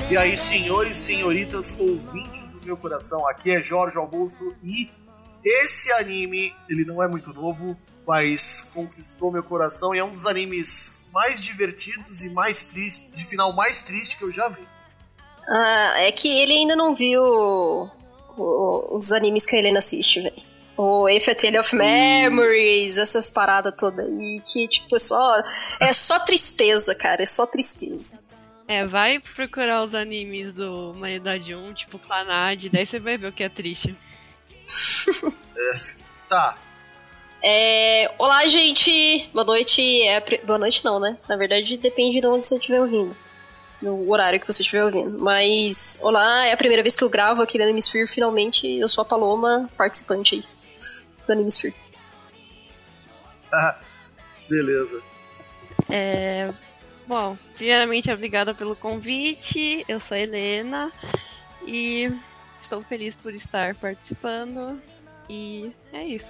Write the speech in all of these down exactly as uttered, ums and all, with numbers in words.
E aí, senhores e senhoritas, ouvintes do meu coração, aqui é Jorge Augusto e esse anime, ele não é muito novo, mas conquistou meu coração e é um dos animes mais divertidos e mais tristes, de final mais triste que eu já vi. Ah, é que ele ainda não viu o, os animes que a Helena assiste, velho. O If a Tale of Memories, essas paradas todas aí, que tipo, é só, é só tristeza, cara, é só tristeza. É, vai procurar os animes do Humanidade um, tipo Clannad, daí você vai ver o que é triste. é, tá. É, olá, gente! Boa noite. É, boa noite não, né? Na verdade, depende de onde você estiver ouvindo. No horário que você estiver ouvindo. Mas, olá, é a primeira vez que eu gravo aqui no Animesphere. Finalmente, eu sou a Paloma, participante aí do Animesphere. Ah, beleza. É... Bom, primeiramente, obrigada pelo convite. Eu sou a Helena e estou feliz por estar participando. E é isso.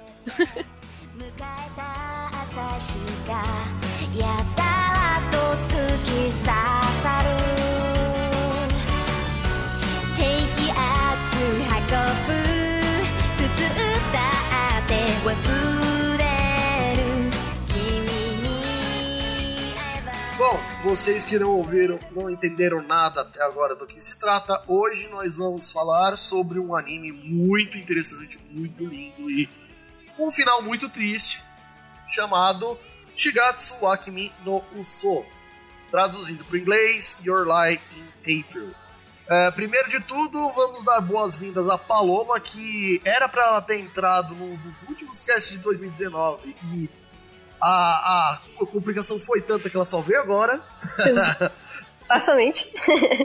Bom, vocês que não ouviram, não entenderam nada até agora do que se trata, hoje nós vamos falar sobre um anime muito interessante, muito lindo e com um final muito triste, chamado Shigatsu wa Kimi no Uso, traduzindo para o inglês, Your Lie in April. É, primeiro de tudo, vamos dar boas-vindas a Paloma, que era para ela ter entrado num dos últimos casts de dois mil e dezenove e A, a complicação foi tanta que ela só veio agora. Exatamente.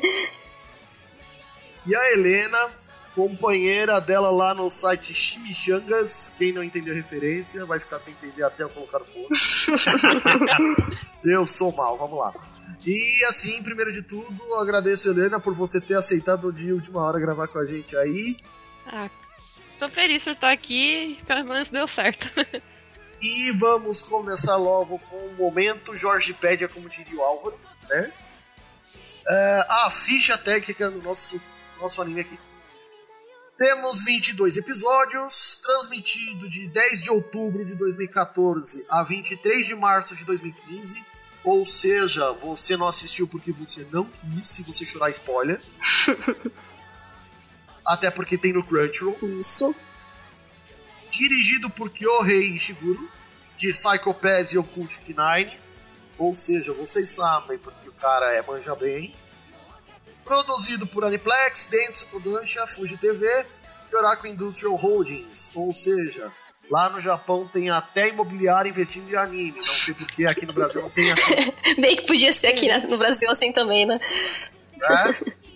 E a Helena, companheira dela lá no site Chimichangas. Quem não entendeu a referência vai ficar sem entender até eu colocar o post. Eu sou mal, vamos lá. E assim, primeiro de tudo, agradeço, Helena, por você ter aceitado de última hora gravar com a gente aí. Ah, tô feliz por estar aqui, pelo menos deu certo. E vamos começar logo com o momento Jorgepédia, como diria o Álvaro, né? É, a ficha técnica do nosso, nosso anime aqui. Temos vinte e dois episódios, transmitido de dez de outubro de dois mil e catorze a vinte e três de março de dois mil e quinze. Ou seja, você não assistiu porque você não quis, se você chorar spoiler. Até porque tem no Crunchyroll. Isso. Dirigido por Kyohei Ishiguro, de Psycho Pass e Occultic Nine. Ou seja, vocês sabem porque o cara é manja bem. Produzido por Aniplex, Dentsu Kodansha, Fuji T V e Oracle Industrial Holdings. Ou seja, lá no Japão tem até imobiliário investindo em anime. Não sei porque aqui no Brasil não tem assim. Bem que podia ser aqui no Brasil assim também, né? É?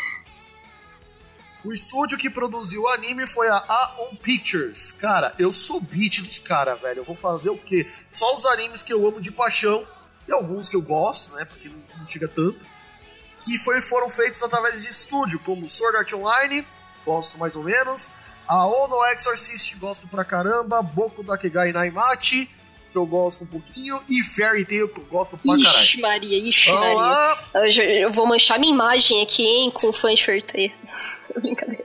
O estúdio que produziu o anime foi a Aon Pictures. Cara, eu sou beat dos caras, velho. Eu vou fazer o quê? Só os animes que eu amo de paixão. E alguns que eu gosto, né? Porque não, não chega tanto. Que foi, foram feitos através de estúdio, como Sword Art Online, gosto mais ou menos. A Ono Exorcist, gosto pra caramba. Boku Dakegai Naimachi, que eu gosto um pouquinho. E Fairy Tail, que eu gosto pra caralho. Ixi Maria, ixi Olá. Maria. Eu, já, eu vou manchar minha imagem aqui, hein, com fã de Fairy Tail. Brincadeira.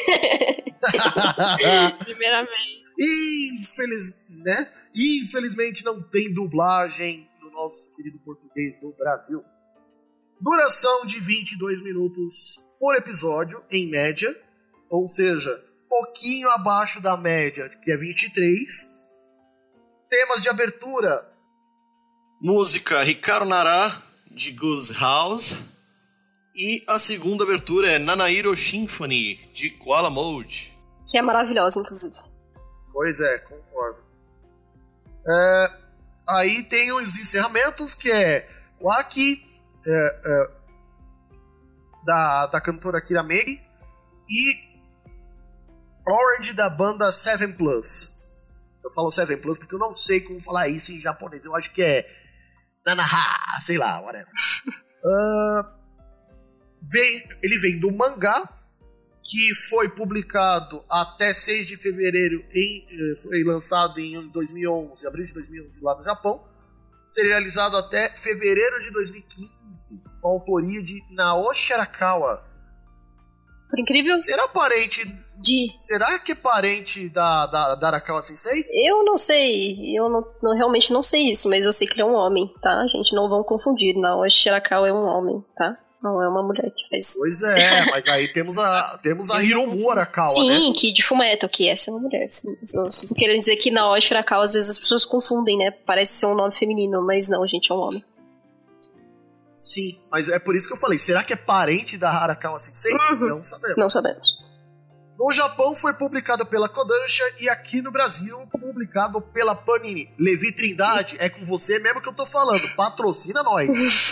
Primeiramente. Infeliz, né? Infelizmente não tem dublagem no nosso querido português do Brasil. Duração de vinte e dois minutos por episódio, em média. Ou seja, pouquinho abaixo da média, que é vinte e três. Temas de abertura: música Hikaru Nara, de Goose House. E a segunda abertura é Nanahiro Symphony, de Koala Mode. Que é maravilhosa, inclusive. Pois é, concordo. É, aí tem os encerramentos, que é o Aki, é, é, da, da cantora Kira Mei, e Orange, da banda Seven Plus. Eu falo Seven Plus porque eu não sei como falar isso em japonês. Eu acho que é Nanaha, sei lá, whatever. uh, vem, ele vem do mangá, que foi publicado até seis de fevereiro, em, foi lançado em dois mil e onze, abril de dois mil e onze, lá no Japão. serializado até fevereiro de dois mil e quinze, com a autoria de Naoshi Arakawa. Por incrível... Será parente... De... Será que é parente da, da, da Arakawa Sensei? Eu não sei, eu não, não, realmente não sei isso, mas eu sei que ele é um homem, tá? Gente, não vão confundir, Naoshi Arakawa é um homem, tá? Não é uma mulher que faz... Pois é, mas aí temos a, temos a Hiromu Arakawa, Sim, né? Sim, que de Fullmetal, que essa é uma mulher. Eu tô querendo dizer que Naoshi Arakawa, às vezes as pessoas confundem, né? Parece ser um nome feminino, mas não, gente, é um homem. Sim, mas é por isso que eu falei, será que é parente da Arakawa Sensei? Uhum. Não sabemos. Não sabemos. No Japão foi publicado pela Kodansha e aqui no Brasil publicado pela Panini. Levi Trindade, é com você mesmo que eu tô falando, patrocina nós.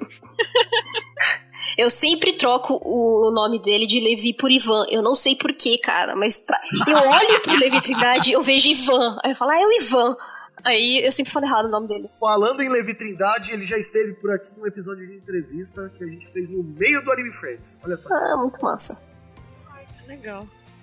Eu sempre troco o nome dele de Levi por Ivan. Eu não sei porquê, cara, mas pra... eu olho pro Levi Trindade, eu vejo Ivan. Aí eu falo, ah, é o Ivan. Aí eu sempre falo errado o nome dele. Falando em Levi Trindade, ele já esteve por aqui em um episódio de entrevista que a gente fez no meio do Anime Friends. Olha só. Ah, muito massa. Ai, que legal.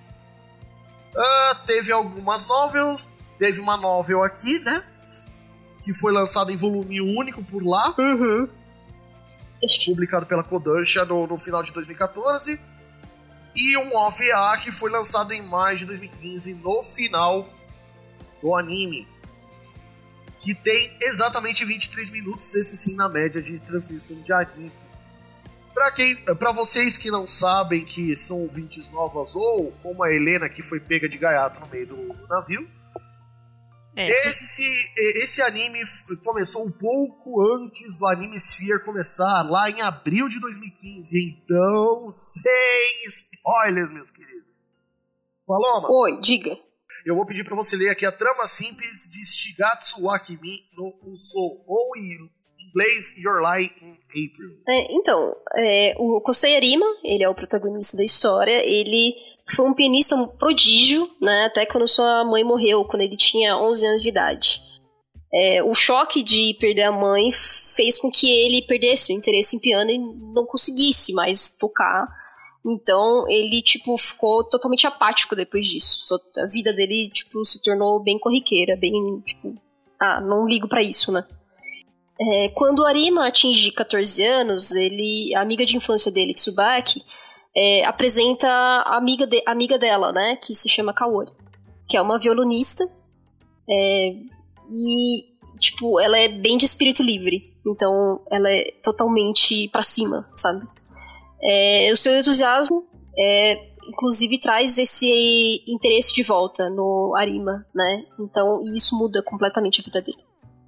Uh, teve algumas novels. Teve uma novel aqui, né? Que foi lançada em volume único por lá. Uhum. Publicado pela Kodansha no, no final de dois mil e catorze. E um O V A que foi lançado em maio de dois mil e quinze, no final do anime. Que tem exatamente vinte e três minutos, esse sim, na média de transmissão de anime. Pra, quem, pra vocês que não sabem que são ouvintes novas, ou como a Helena que foi pega de gaiato no meio do, do navio, É. esse, esse anime começou um pouco antes do Anime Sphere começar, lá em abril de dois mil e quinze. Então, sem spoilers, meus queridos. Paloma, Oi, diga. eu vou pedir pra você ler aqui a trama simples de Shigatsu wa Kimi no Unsou, ou em inglês Your Lie in April. É, então, é, o Kosei Arima, ele é o protagonista da história, ele foi um pianista um prodígio, né, até quando sua mãe morreu, quando ele tinha onze anos de idade. É, o choque de perder a mãe fez com que ele perdesse o interesse em piano e não conseguisse mais tocar. Então, ele, tipo, ficou totalmente apático depois disso. A vida dele, tipo, se tornou bem corriqueira, bem, tipo... Ah, não ligo pra isso, né? É, quando o Arima atinge catorze anos, ele, a amiga de infância dele, Tsubaki, é, apresenta a amiga, de, amiga dela, né? Que se chama Kaori. Que é uma violonista. É, e, tipo, ela é bem de espírito livre. Então, ela é totalmente pra cima, sabe? É, o seu entusiasmo, é, inclusive, traz esse interesse de volta no Arima, né? Então, e isso muda completamente a vida dele.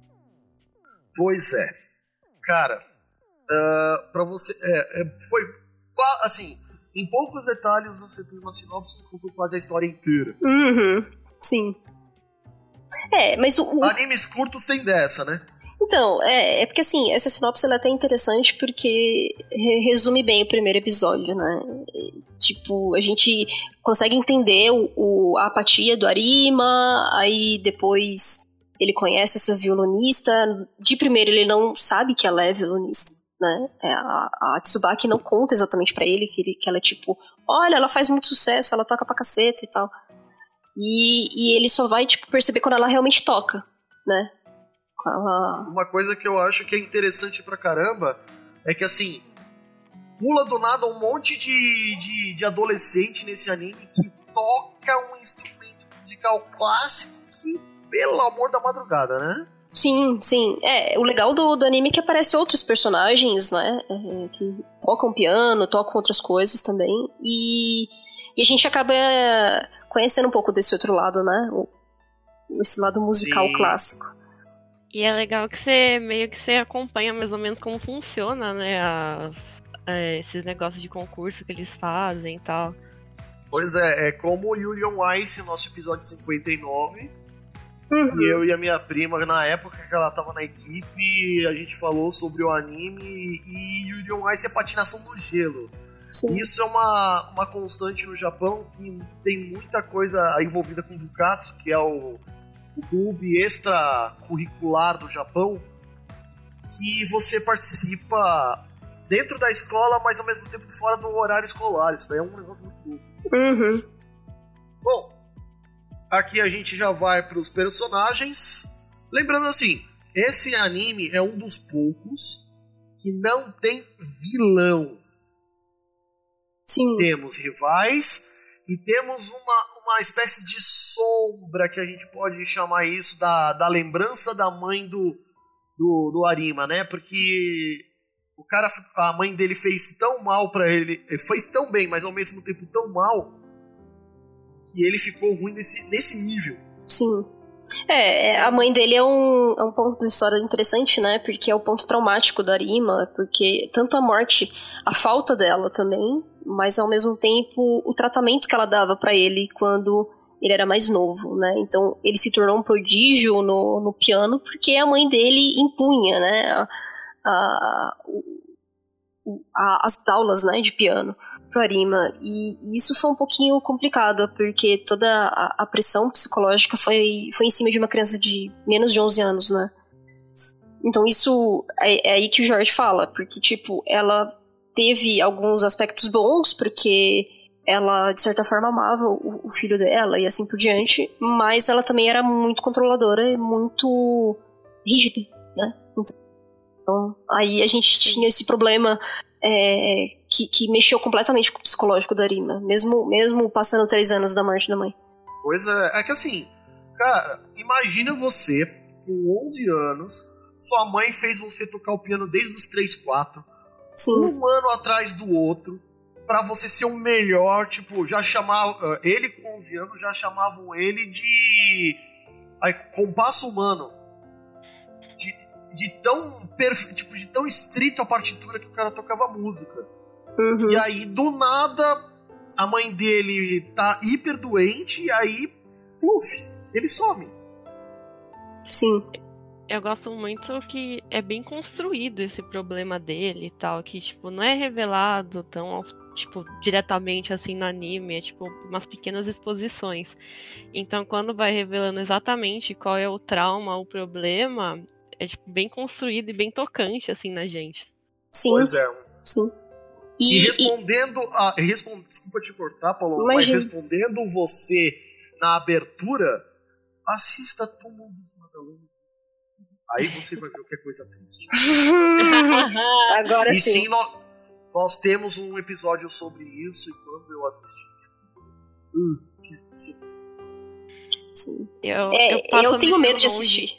Pois é. Cara, uh, pra você... É, é, foi, assim, em poucos detalhes você tem uma sinopse que contou quase a história inteira. Uhum, sim. É, mas o... o... Animes curtos tem dessa, né? Então, é, é porque assim, essa sinopse ela é até interessante porque re- resume bem o primeiro episódio, né? Tipo, a gente consegue entender o, o, a apatia do Arima, aí depois ele conhece essa violonista. De primeiro ele não sabe que ela é violonista, né? É, a, a Tsubaki não conta exatamente pra ele que, ele que ela é tipo, olha, ela faz muito sucesso, ela toca pra caceta e tal. E, e ele só vai, tipo, perceber quando ela realmente toca, né? Uma coisa que eu acho que é interessante pra caramba é que, assim, pula do nada um monte de, de, de adolescente nesse anime que toca um instrumento musical clássico que, pelo amor da madrugada, né? Sim, sim. É, o legal do, do anime é que aparecem outros personagens, né? É, que tocam piano, tocam outras coisas também. E, e a gente acaba conhecendo um pouco desse outro lado, né? O, esse lado musical Sim. clássico. E é legal que você meio que você acompanha mais ou menos como funciona, né, as, é, esses negócios de concurso que eles fazem e tal. Pois é, é como o Yuri on Ice, nosso episódio cinquenta e nove, uhum. E eu e a minha prima, na época que ela tava na equipe, a gente falou sobre o anime e Yuri on Ice é patinação no gelo. Sim. Isso é uma, uma constante no Japão, que tem muita coisa envolvida com Bukatsu, que é o... o clube extracurricular do Japão, que você participa dentro da escola, mas ao mesmo tempo fora do horário escolar. Isso daí é um negócio muito louco. Uhum. Bom, aqui a gente já vai para os personagens. Lembrando assim, esse anime é um dos poucos que não tem vilão. Sim. Temos rivais e temos uma, uma espécie de sombra, que a gente pode chamar isso da, da lembrança da mãe do, do, do Arima, né? Porque o cara, a mãe dele fez tão mal pra ele, fez tão bem, mas ao mesmo tempo tão mal, que ele ficou ruim nesse, nesse nível. Sim. É, a mãe dele é um, é um ponto de história interessante, né? Porque é o ponto traumático da Arima, porque tanto a morte, a falta dela também, mas ao mesmo tempo o tratamento que ela dava pra ele quando ele era mais novo, né? Então ele se tornou um prodígio no, no piano porque a mãe dele impunha, né? A, a, a, as aulas, né, de piano pro Arima, e, e isso foi um pouquinho complicado, porque toda a, a pressão psicológica foi, foi em cima de uma criança de menos de onze anos, né? Então isso é, é aí que o Jorge fala, porque, tipo, ela teve alguns aspectos bons, porque ela, de certa forma, amava o, o filho dela e assim por diante, mas ela também era muito controladora e muito rígida, né? Então, aí a gente tinha esse problema é, que, que mexeu completamente com o psicológico da Arima, mesmo, mesmo passando três anos da morte da mãe. Pois é, é que assim, cara, imagina você, com onze anos, sua mãe fez você tocar o piano desde os três, quatro, Sim. um ano atrás do outro, pra você ser o melhor, tipo, já chamava, ele com onze anos já chamavam ele de aí, compasso humano. De tão, perfe... tipo, de tão estrito a partitura que o cara tocava música. Uhum. E aí, do nada, a mãe dele tá hiper doente e aí, puf, ele some. Sim. Eu gosto muito que é bem construído esse problema dele e tal, que, tipo, não é revelado tão, tipo, diretamente assim no anime, é, tipo, umas pequenas exposições. Então, quando vai revelando exatamente qual é o trauma, o problema, é, tipo, bem construído e bem tocante, assim, na gente. Sim. Pois é. Sim. E, e respondendo e... a... Respond... Desculpa te cortar, Paulo, Imagina. Mas respondendo você na abertura, assista Túmulo dos Vagalumes. Aí você vai ver o que é coisa triste. Agora e sim. sim, nós, nós temos um episódio sobre isso, e quando eu assisti... Hum, que surpresa. Sim. Eu, é, eu, eu tenho medo de assistir.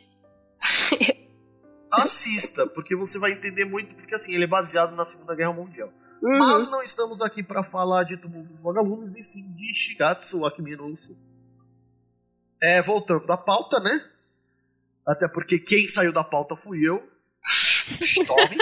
Assista, porque você vai entender muito, porque assim, ele é baseado na Segunda Guerra Mundial. Uhum. Mas não estamos aqui para falar de Túmulo dos Vagalumes, e sim de Shigatsu Akimi no Uso. É, voltando da pauta, né? Até porque quem saiu da pauta fui eu. Tome.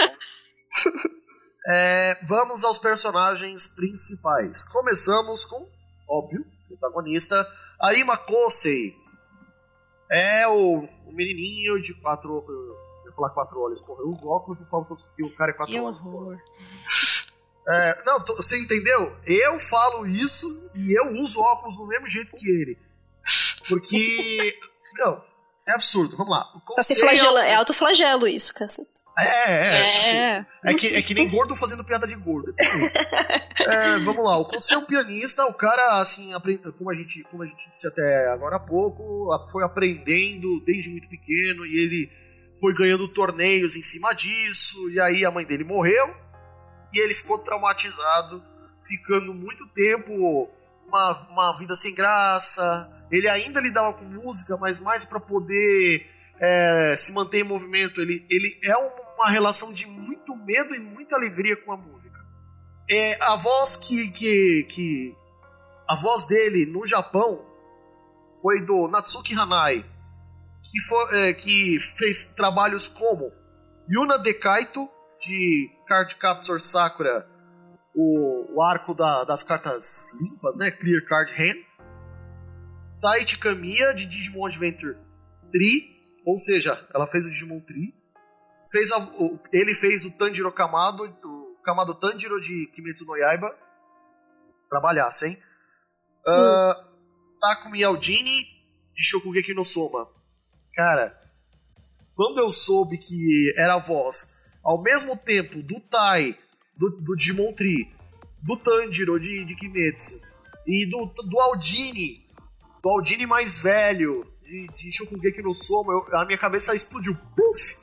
é, vamos aos personagens principais. Começamos com, óbvio, o protagonista, Arima Kosei. É o, o menininho de quatro... Eu ia falar quatro olhos, porra, os óculos e falo que o cara é quatro que olhos. horror. É, não, tô, você entendeu? Eu falo isso e eu uso óculos do mesmo jeito que ele. Porque... não, é absurdo, vamos lá. Tá se flagela, é autoflagelo isso, caceta. É, é, é. É. É, que, é que nem gordo fazendo piada de gordo. É, vamos lá, o Kosei é um pianista, o cara, assim, aprend... como, a gente, como a gente disse até agora há pouco, foi aprendendo desde muito pequeno e ele foi ganhando torneios em cima disso, e aí a mãe dele morreu e ele ficou traumatizado, ficando muito tempo uma, uma vida sem graça. Ele ainda lidava com música, mas mais para poder é, se manter em movimento. Ele, ele é uma relação de muito medo e muita alegria com a música. É, a voz que, que, que a voz dele no Japão foi do Natsuki Hanai, que, foi, é, que fez trabalhos como Yuna Dekaito de Card Captor Sakura, o, o arco da, das cartas limpas, né, Clear Card Hand, Taichi Kamiya de Digimon Adventure Tri, ou seja, ela fez o Digimon Tri, fez a, o, ele fez o Tanjiro Kamado, o Kamado Tanjiro de Kimetsu no Yaiba, trabalhasse, hein? Uh, Takumi Aldini de Shokugeki no Soma. Cara, quando eu soube que era a voz ao mesmo tempo do Tai, do, do Digimon Tri, do Tanjiro de, de Kimetsu e do, do Aldini, do Aldini mais velho de, de Shokugeki no Soma, eu, a minha cabeça explodiu. Puf!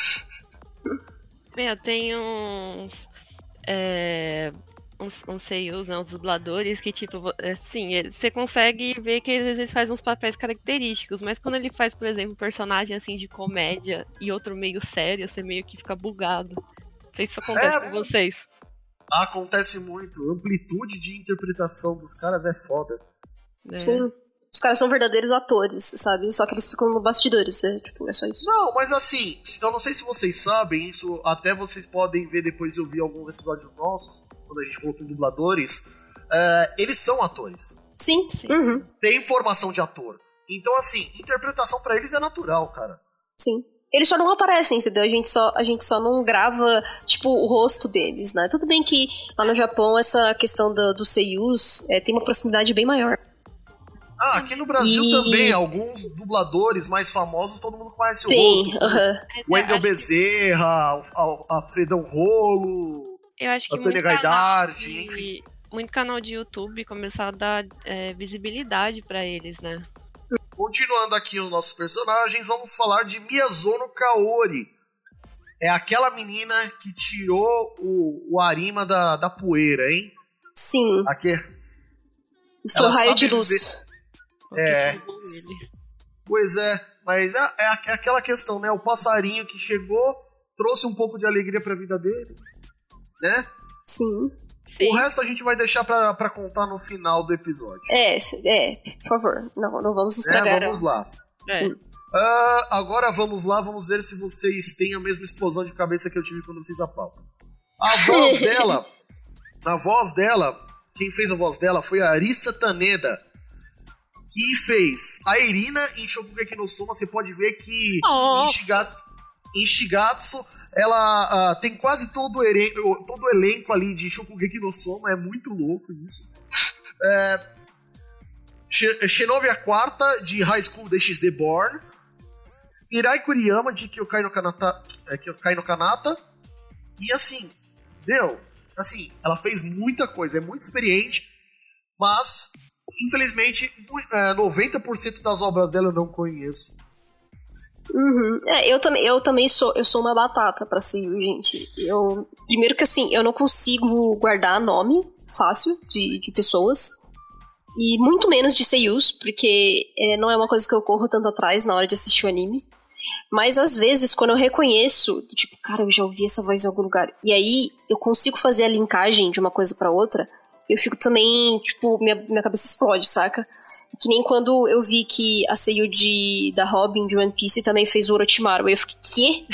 Meu, tem uns... É, uns, uns seiyus, né, uns dubladores que, tipo, assim, você consegue ver que às vezes faz uns papéis característicos, mas quando ele faz, por exemplo, um personagem, assim, de comédia e outro meio sério, você meio que fica bugado. Não sei se isso acontece É, com vocês. Acontece muito. A amplitude de interpretação dos caras é foda. É. Sim. Os caras são verdadeiros atores, sabe? Só que eles ficam no bastidores, é, tipo, é só isso. Não, mas assim, eu não sei se vocês sabem, isso até vocês podem ver depois eu vi alguns episódios nossos, quando a gente falou com dubladores, é, eles são atores. Sim. Uhum. Tem formação de ator. Então, assim, interpretação pra eles é natural, cara. Sim. Eles só não aparecem, entendeu? A gente só, a gente só não grava, tipo, o rosto deles, né? Tudo bem que lá no Japão essa questão do, do seiyus é, tem uma proximidade bem maior. Ah, aqui no Brasil e... também, alguns dubladores mais famosos, todo mundo conhece Sim, o rosto. Uh-huh. O Wendel Bezerra, o Alfredão Rolo, Eu acho que Antônia muito Gaidardi, canal de, enfim. muito canal de YouTube começou a dar é, visibilidade pra eles, né? Continuando aqui os nossos personagens, vamos falar de Miyazono Kaori. É aquela menina que tirou o, o Arima da, da poeira, hein? Sim. Aqui, Foi um raio de sabe luz. viver- É. Pois é, mas é, é, é aquela questão, né? O passarinho que chegou, trouxe um pouco de alegria pra vida dele, né? Sim. Sim. O resto a gente vai deixar pra, pra contar no final do episódio. É, é, por favor. Não, não vamos estragar. Né? Vamos lá. É. Sim. Uh, agora vamos lá, vamos ver se vocês têm a mesma explosão de cabeça que eu tive quando eu fiz a pauta. A voz dela, a voz dela, quem fez a voz dela foi a Arisa Taneda, que fez a Irina em Shokugeki no Soma. Você pode ver que Oh. em, Shigatsu, em Shigatsu ela uh, tem quase todo o, elenco, todo o elenco ali de Shokugeki no Soma. É muito louco isso. É, Shinobi a quarta de High School D X D Born, Mirai Kuriyama de Kyokai no Kanata, é, Kyokai no Kanata. E assim, meu, assim, ela fez muita coisa, é muito experiente, mas infelizmente noventa por cento das obras dela eu não conheço. Uhum. É, eu também, eu também sou, eu sou uma batata pra Seiyu, gente. Eu, primeiro que assim, eu não consigo guardar nome fácil de, de pessoas. E muito menos de seiyus, porque é, não é uma coisa que eu corro tanto atrás na hora de assistir o anime. Mas às vezes, quando eu reconheço, tipo, cara, eu já ouvi essa voz em algum lugar, e aí eu consigo fazer a linkagem de uma coisa pra outra, eu fico também, tipo, minha, minha cabeça explode, saca? Que nem quando eu vi que a seiyu de, da Robin de One Piece também fez o Orochimaru, eu fiquei, quê?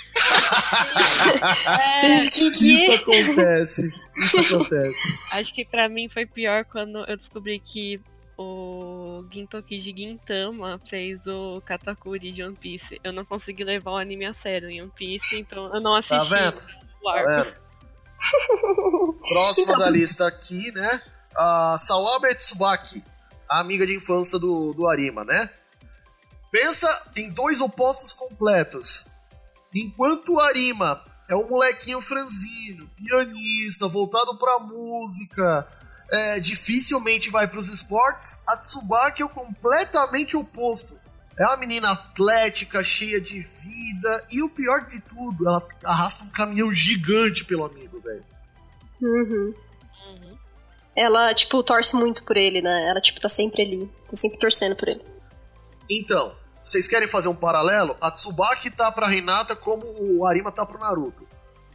É, eu fiquei, quê? Isso acontece, isso acontece. acho que pra mim foi pior quando eu descobri que o Gintoki de Gintama fez o Katakuri de One Piece. Eu não consegui levar o anime a sério em One Piece, então eu não assisti. Tá vendo? o Tá arco. vendo? Próxima Então. da lista aqui, né? A Sawabe Tsubaki, a amiga de infância do, do Arima, né? Pensa em dois opostos completos. Enquanto o Arima é um molequinho franzino, pianista, voltado pra música, é, dificilmente vai pros esportes, a Tsubaki é o completamente oposto. É uma menina atlética, cheia de vida, e o pior de tudo, ela arrasta um caminhão gigante pelo amigo, velho. Uhum. Uhum. Ela, tipo, torce muito por ele, né? Ela, tipo, tá sempre ali. Tá sempre torcendo por ele. Então, vocês querem fazer um paralelo? A Tsubaki tá pra Hinata como o Arima tá pro Naruto.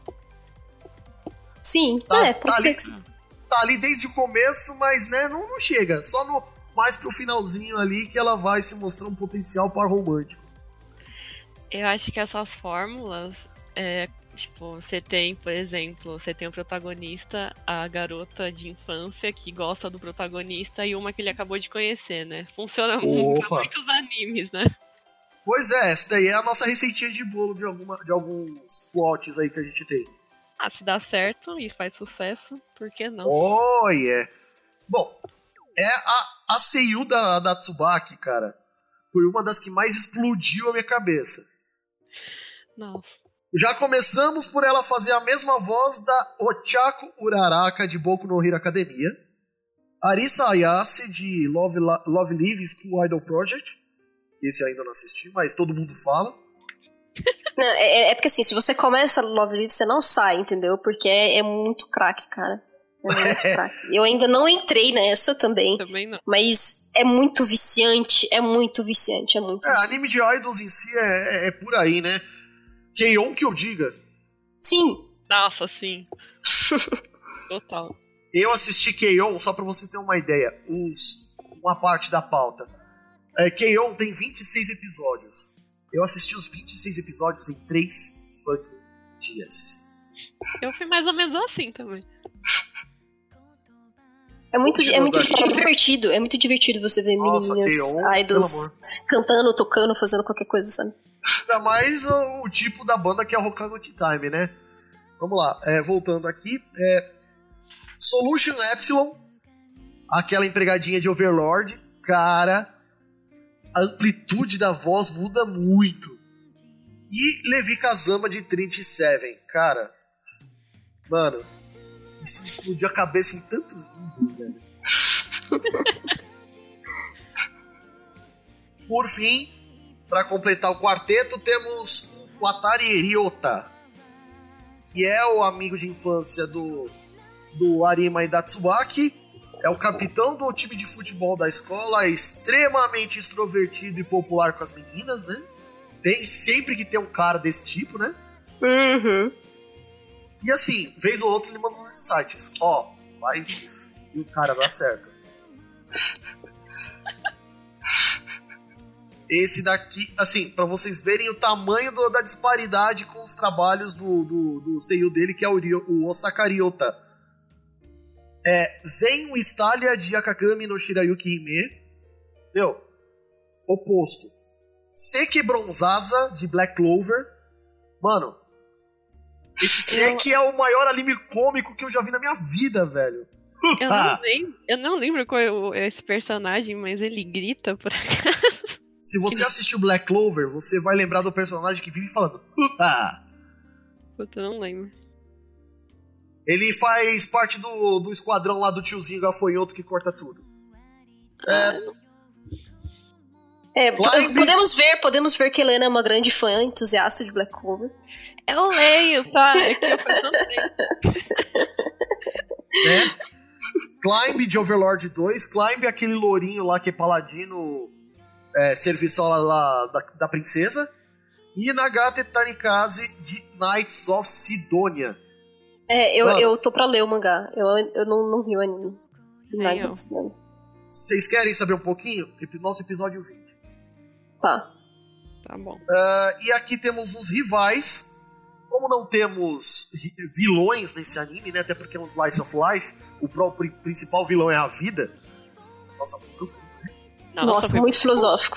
Sim, Tá, é, tá, pode ali, ser que... tá ali desde o começo, mas né, não, não chega. Só no, mais pro finalzinho ali que ela vai se mostrar um potencial par romântico. Eu acho que essas fórmulas, é, tipo, você tem, por exemplo, você tem o protagonista, a garota de infância que gosta do protagonista e uma que ele acabou de conhecer, né? Funciona muito pra Opa. muitos animes, né? Pois é, essa daí é a nossa receitinha de bolo de, alguma, de alguns plots aí que a gente tem. Ah, se dá certo e faz sucesso, por que não? Oh, yeah. Bom, é a, a Seiyu da, da Tsubaki, cara, foi uma das que mais explodiu a minha cabeça. Nossa. Já começamos por ela fazer a mesma voz da Ochako Uraraka de Boku no Hero Academia, Arisa Ayase de Love, Love Live School Idol Project que esse eu ainda não assisti, mas todo mundo fala. Não, é, é porque assim, se você começa Love Live, você não sai, entendeu? Porque é, é muito craque, cara. É muito craque. Eu ainda não entrei nessa também. Também não. Mas é muito viciante, é muito viciante, é muito É, viciante. anime de idols em si é, é, é por aí, né? K-On! Que eu diga. Sim. Nossa, sim. Total. Eu assisti K-On! Só pra você ter uma ideia, uns, uma parte da pauta. É, K-On! Tem vinte e seis episódios. Eu assisti os vinte e seis episódios em três fucking dias. Eu fui mais ou menos assim também. É muito, é muito Continuando divertido, é muito divertido você ver Nossa, menininhas, K-On!, idols, cantando, tocando, fazendo qualquer coisa, sabe? Ainda mais o, o tipo da banda que é o Hokkaido Time, né? Vamos lá, é, voltando aqui. É, Solution Epsilon, aquela empregadinha de Overlord, cara, a amplitude da voz muda muito. E Levi Kazama de trinta e sete, cara, mano, isso me explodiu a cabeça em tantos níveis, velho. Por fim, para completar o quarteto, temos o Atari Ryota, que é o amigo de infância do, do Arima e da Tsubaki. É o capitão do time de futebol da escola, é extremamente extrovertido e popular com as meninas, né? Tem sempre que ter um cara desse tipo, né? Uhum. E assim, vez ou outra ele manda uns insights. Ó, oh, faz isso. E o cara dá certo. Esse daqui, assim, pra vocês verem o tamanho do, da disparidade com os trabalhos do, do, do seiyuu dele, que é o, o Osaka Ryota. É Zen Wistalya de Akagami no Shirayuki Hime. Meu, oposto. Seki Bronzaza de Black Clover. Mano, esse Seki é o maior anime cômico que eu já vi na minha vida, velho. Eu não lembro, eu não lembro qual é o- esse personagem, mas ele grita por acaso. Se você assistiu Black Clover, você vai lembrar do personagem que vive falando. Puta, eu não lembro. Ele faz parte do, do esquadrão lá do tiozinho gafanhoto que corta tudo. É, É, Climb- podemos ver, podemos ver que Helena é uma grande fã, entusiasta de Black Clover. Eu leio, tá? É que eu faz tanto tempo. né? Climb de Overlord dois. Climb é aquele lourinho lá que é paladino, é, serviçal lá, lá da, da princesa. E Nagate Tanikaze de Knights of Sidonia. É, eu, Mano. eu tô pra ler o mangá. Eu, eu não, não vi o anime. Nem Mas eu. eu tô vendo. Vocês querem saber um pouquinho? Nosso episódio vinte. Tá. Tá bom. Uh, e aqui temos os rivais. Como não temos ri- vilões nesse anime, né? Até porque é um slice of life, o próprio principal vilão é a vida. Nossa, muito profundo, né? Nossa, foi- muito filosófico.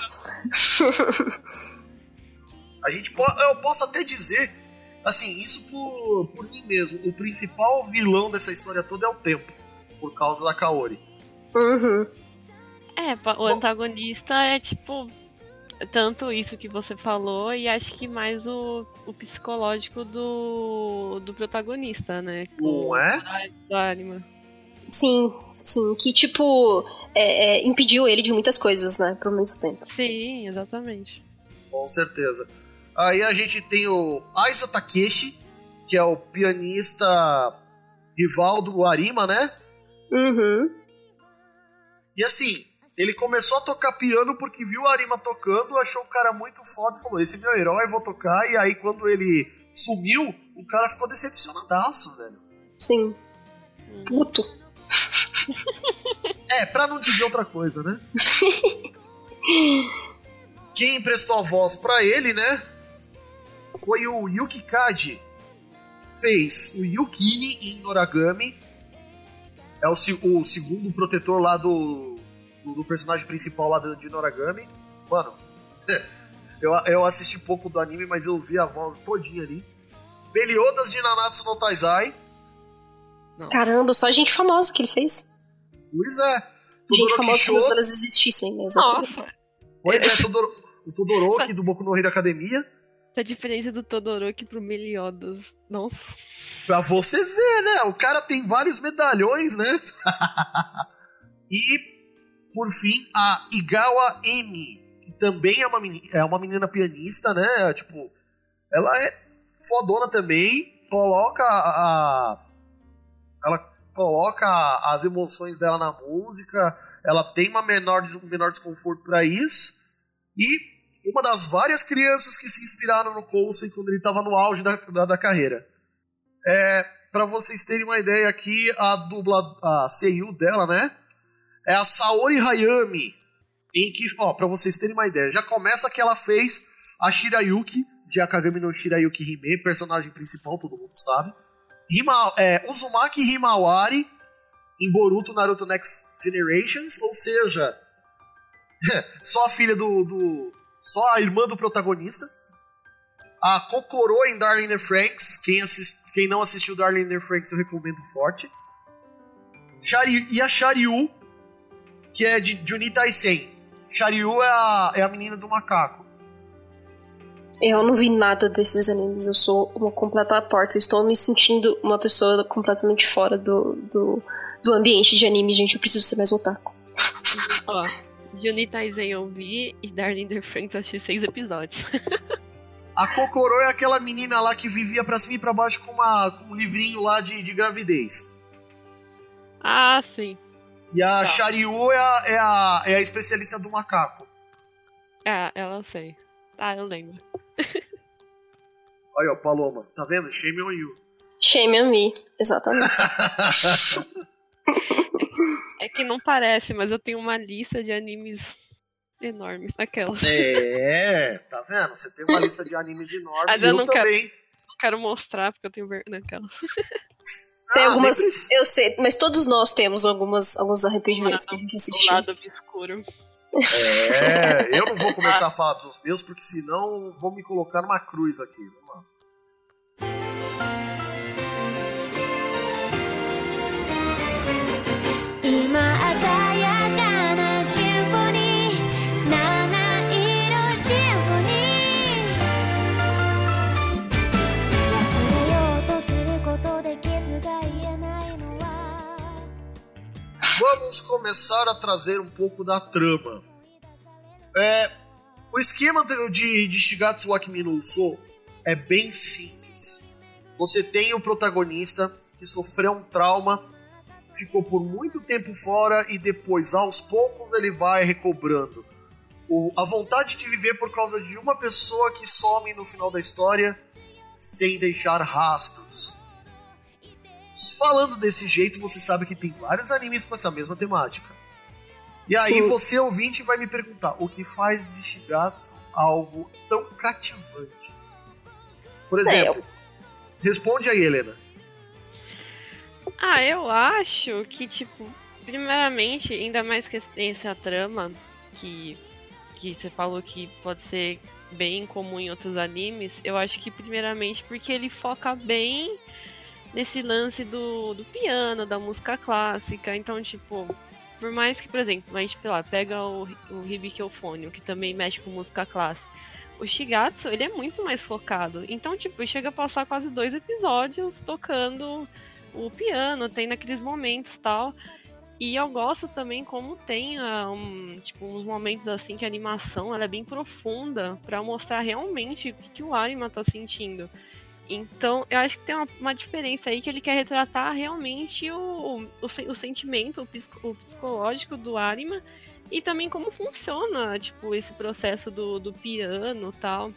A gente po- eu posso até dizer, assim, isso por, por mim mesmo. O principal vilão dessa história toda é o tempo, por causa da Kaori. Uhum. É, pa- o antagonista é tipo. Tanto isso que você falou, e acho que mais o, o psicológico do, do protagonista, né? Não é? Do anime. Sim, sim. Que, tipo, é, é, impediu ele de muitas coisas, né? Por muito tempo. Sim, exatamente. Com certeza. Aí a gente tem o Aisa Takeshi, que é o pianista rival do Arima, né? Uhum. E assim, ele começou a tocar piano porque viu o Arima tocando, achou o cara muito foda e falou, esse é meu herói, vou tocar. E aí quando ele sumiu, o cara ficou decepcionadaço, velho. Sim. Puto. É, pra não dizer outra coisa, né? Quem emprestou a voz pra ele, né? Foi o Yuki Kaji. Fez o Yukini em Noragami. É o, se- o segundo protetor lá do, do, do personagem principal lá do- de Noragami. Mano, eu, eu assisti pouco do anime, mas eu vi a voz todinha ali. Meliodas de Nanatsu no Taizai. Caramba, só gente famosa que ele fez. Pois é. Gente Todoroki famosa como se Sho. elas existissem mesmo. Nossa, Pois é, Todoro, o Todoroki do Boku no Hero Academia. a diferença do Todoroki pro Meliodas. Nossa. Pra você ver, né? O cara tem vários medalhões, né? E, por fim, a Igawa Emi, que também é uma, menina, é uma menina pianista, né? Tipo, ela é fodona também, coloca a... ela coloca as emoções dela na música, ela tem uma menor, um menor desconforto para isso, e uma das várias crianças que se inspiraram no Coulson quando ele estava no auge da, da, da carreira. É, para vocês terem uma ideia aqui, a dubla, a seiyuu dela, né, é a Saori Hayami, em que, ó, pra vocês terem uma ideia, já começa que ela fez a Shirayuki, de Akagami no Shirayuki Hime, personagem principal, todo mundo sabe. Hima, é, Uzumaki Himawari, em Boruto Naruto Next Generations, ou seja, só a filha do, do... só a irmã do protagonista. A Kokoro em Darling in the Franxx, quem, assist, quem não assistiu Darling in the Franxx eu recomendo forte. Shari, e a Shariu, que é de Juni Taisen. Shariu é a, é a menina do macaco. Eu não vi nada desses animes, eu sou uma completa porta. Estou me sentindo uma pessoa completamente fora do, do, do ambiente de anime, gente. Eu preciso ser mais otaku. Ó, Juni Taisen eu vi e Darling in the Franxx eu assisti seis episódios. A Kokoro é aquela menina lá que vivia pra cima e pra baixo com, uma, com um livrinho lá de, de gravidez. Ah, sim. E a tá. Shariu é a, é, a, é a especialista do macaco. Ah, ela eu sei. Ah, eu lembro. Olha, ó, Paloma, tá vendo? Shame on you. Shame on me, exatamente. É que não parece, mas eu tenho uma lista de animes enormes naquelas. É, tá vendo? Você tem uma lista de animes enormes. Mas eu, eu não também. Quero, não quero mostrar porque eu tenho vergonha naquelas. Tem ah, algumas, eu sei, mas todos nós temos algumas, alguns arrependimentos que a gente assistiu. O lado obscuro. É, eu não vou começar a falar dos meus, porque senão vou me colocar numa cruz aqui. Vamos lá. Vamos começar a trazer um pouco da trama. É, o esquema de, de Shigatsu wa Kimi no Uso é bem simples. Você tem o protagonista que sofreu um trauma, ficou por muito tempo fora e depois, aos poucos, ele vai recobrando o, a vontade de viver por causa de uma pessoa que some no final da história sem deixar rastros. Falando desse jeito, você sabe que tem vários animes com essa mesma temática. E aí Sim. você, ouvinte, vai me perguntar o que faz de Shigatsu algo tão cativante? Por exemplo, é, responde aí, Helena. Ah, eu acho que, tipo, primeiramente, ainda mais que tem essa trama, que, que você falou que pode ser bem comum em outros animes, eu acho que primeiramente porque ele foca bem nesse lance do, do piano, da música clássica. Então, tipo, por mais que, por exemplo, a gente, sei lá, pega o, o Hibikyophonium, que também mexe com música clássica, o Shigatsu, ele é muito mais focado. Então, tipo, chega a passar quase dois episódios tocando o piano, tem naqueles momentos e tal. E eu gosto também como tem um, tipo, uns momentos assim que a animação ela é bem profunda pra mostrar realmente o que, que o Arima tá sentindo. Então, eu acho que tem uma, uma diferença aí que ele quer retratar realmente o, o, o sentimento, o, psico, o psicológico do Arima e também como funciona, tipo, esse processo do, do piano e tal.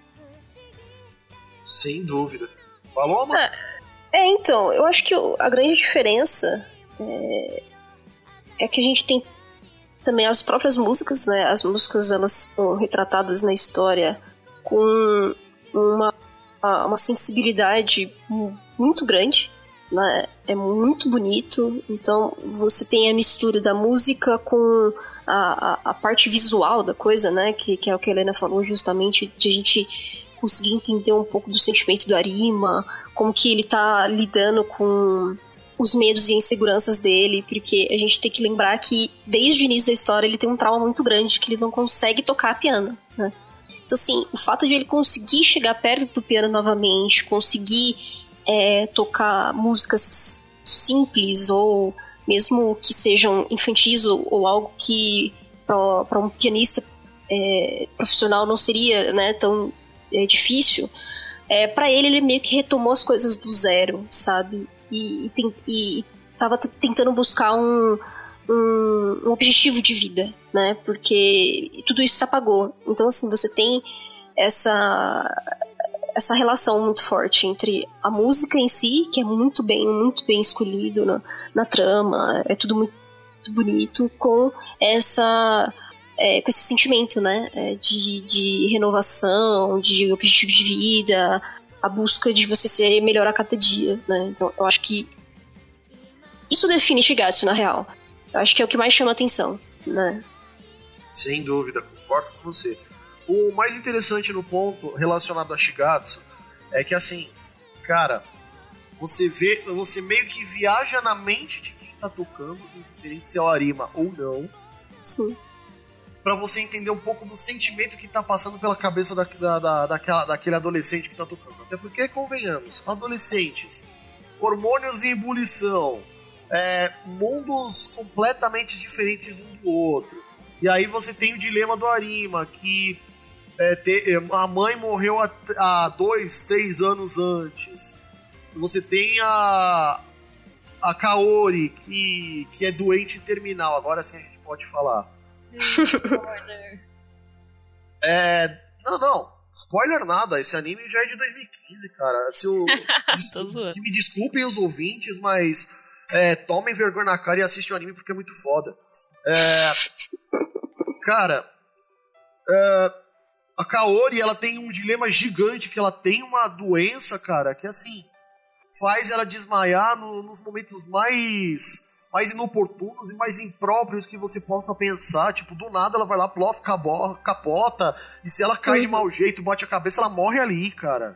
Sem dúvida. Paloma? É, é, então, eu acho que a grande diferença é, é que a gente tem também as próprias músicas, né? As músicas, elas são retratadas na história com uma uma sensibilidade muito grande, né? É muito bonito. Então você tem a mistura da música com a, a, a parte visual da coisa, né? Que, que é o que a Helena falou, justamente de a gente conseguir entender um pouco do sentimento do Arima, como que ele tá lidando com os medos e inseguranças dele, porque a gente tem que lembrar que desde o início da história ele tem um trauma muito grande, que ele não consegue tocar piano, né? Então, assim, o fato de ele conseguir chegar perto do piano novamente, conseguir é, tocar músicas simples ou mesmo que sejam infantis ou, ou algo que para um pianista é, profissional não seria, né, tão é, difícil, é, para ele, ele meio que retomou as coisas do zero, sabe? E, e, tem, e tava t- tentando buscar um, um, um objetivo de vida, né? Porque tudo isso se apagou. Então, assim, você tem essa, essa relação muito forte entre a música em si, que é muito bem, muito bem escolhido na, na trama, é tudo muito bonito, com essa... É, com esse sentimento, né, de, de renovação, de objetivo de vida, a busca de você ser melhor a cada dia, né, então eu acho que isso define Shigatsu, na real. Eu acho que é o que mais chama atenção, né. Sem dúvida, concordo com você. O mais interessante no ponto relacionado a Shigatsu é que, assim, cara, você vê, você meio que viaja na mente de quem tá tocando, indiferente se é o Arima ou não. Sim. Pra você entender um pouco do sentimento que tá passando pela cabeça da, da, da, daquela, daquele adolescente que tá tocando. Até porque, convenhamos, adolescentes, hormônios em ebulição, é, mundos completamente diferentes um do outro. E aí você tem o dilema do Arima, que é, te, a mãe morreu há, há dois, três anos antes. Você tem a, a Kaori, que, que é doente terminal. Agora sim a gente pode falar. Spoiler. É. Não, não. Spoiler nada. Esse anime já é de dois mil e quinze, cara. Se eu, des- que me desculpem os ouvintes, mas é, tomem vergonha na cara e assistam o anime porque é muito foda. É, cara, é, a Kaori, ela tem um dilema gigante, que ela tem uma doença, cara, que assim faz ela desmaiar no, nos momentos mais mais inoportunos e mais impróprios que você possa pensar. Tipo, do nada ela vai lá, plof, capota, e se ela cai uhum. de mau jeito, bate a cabeça, ela morre ali, cara.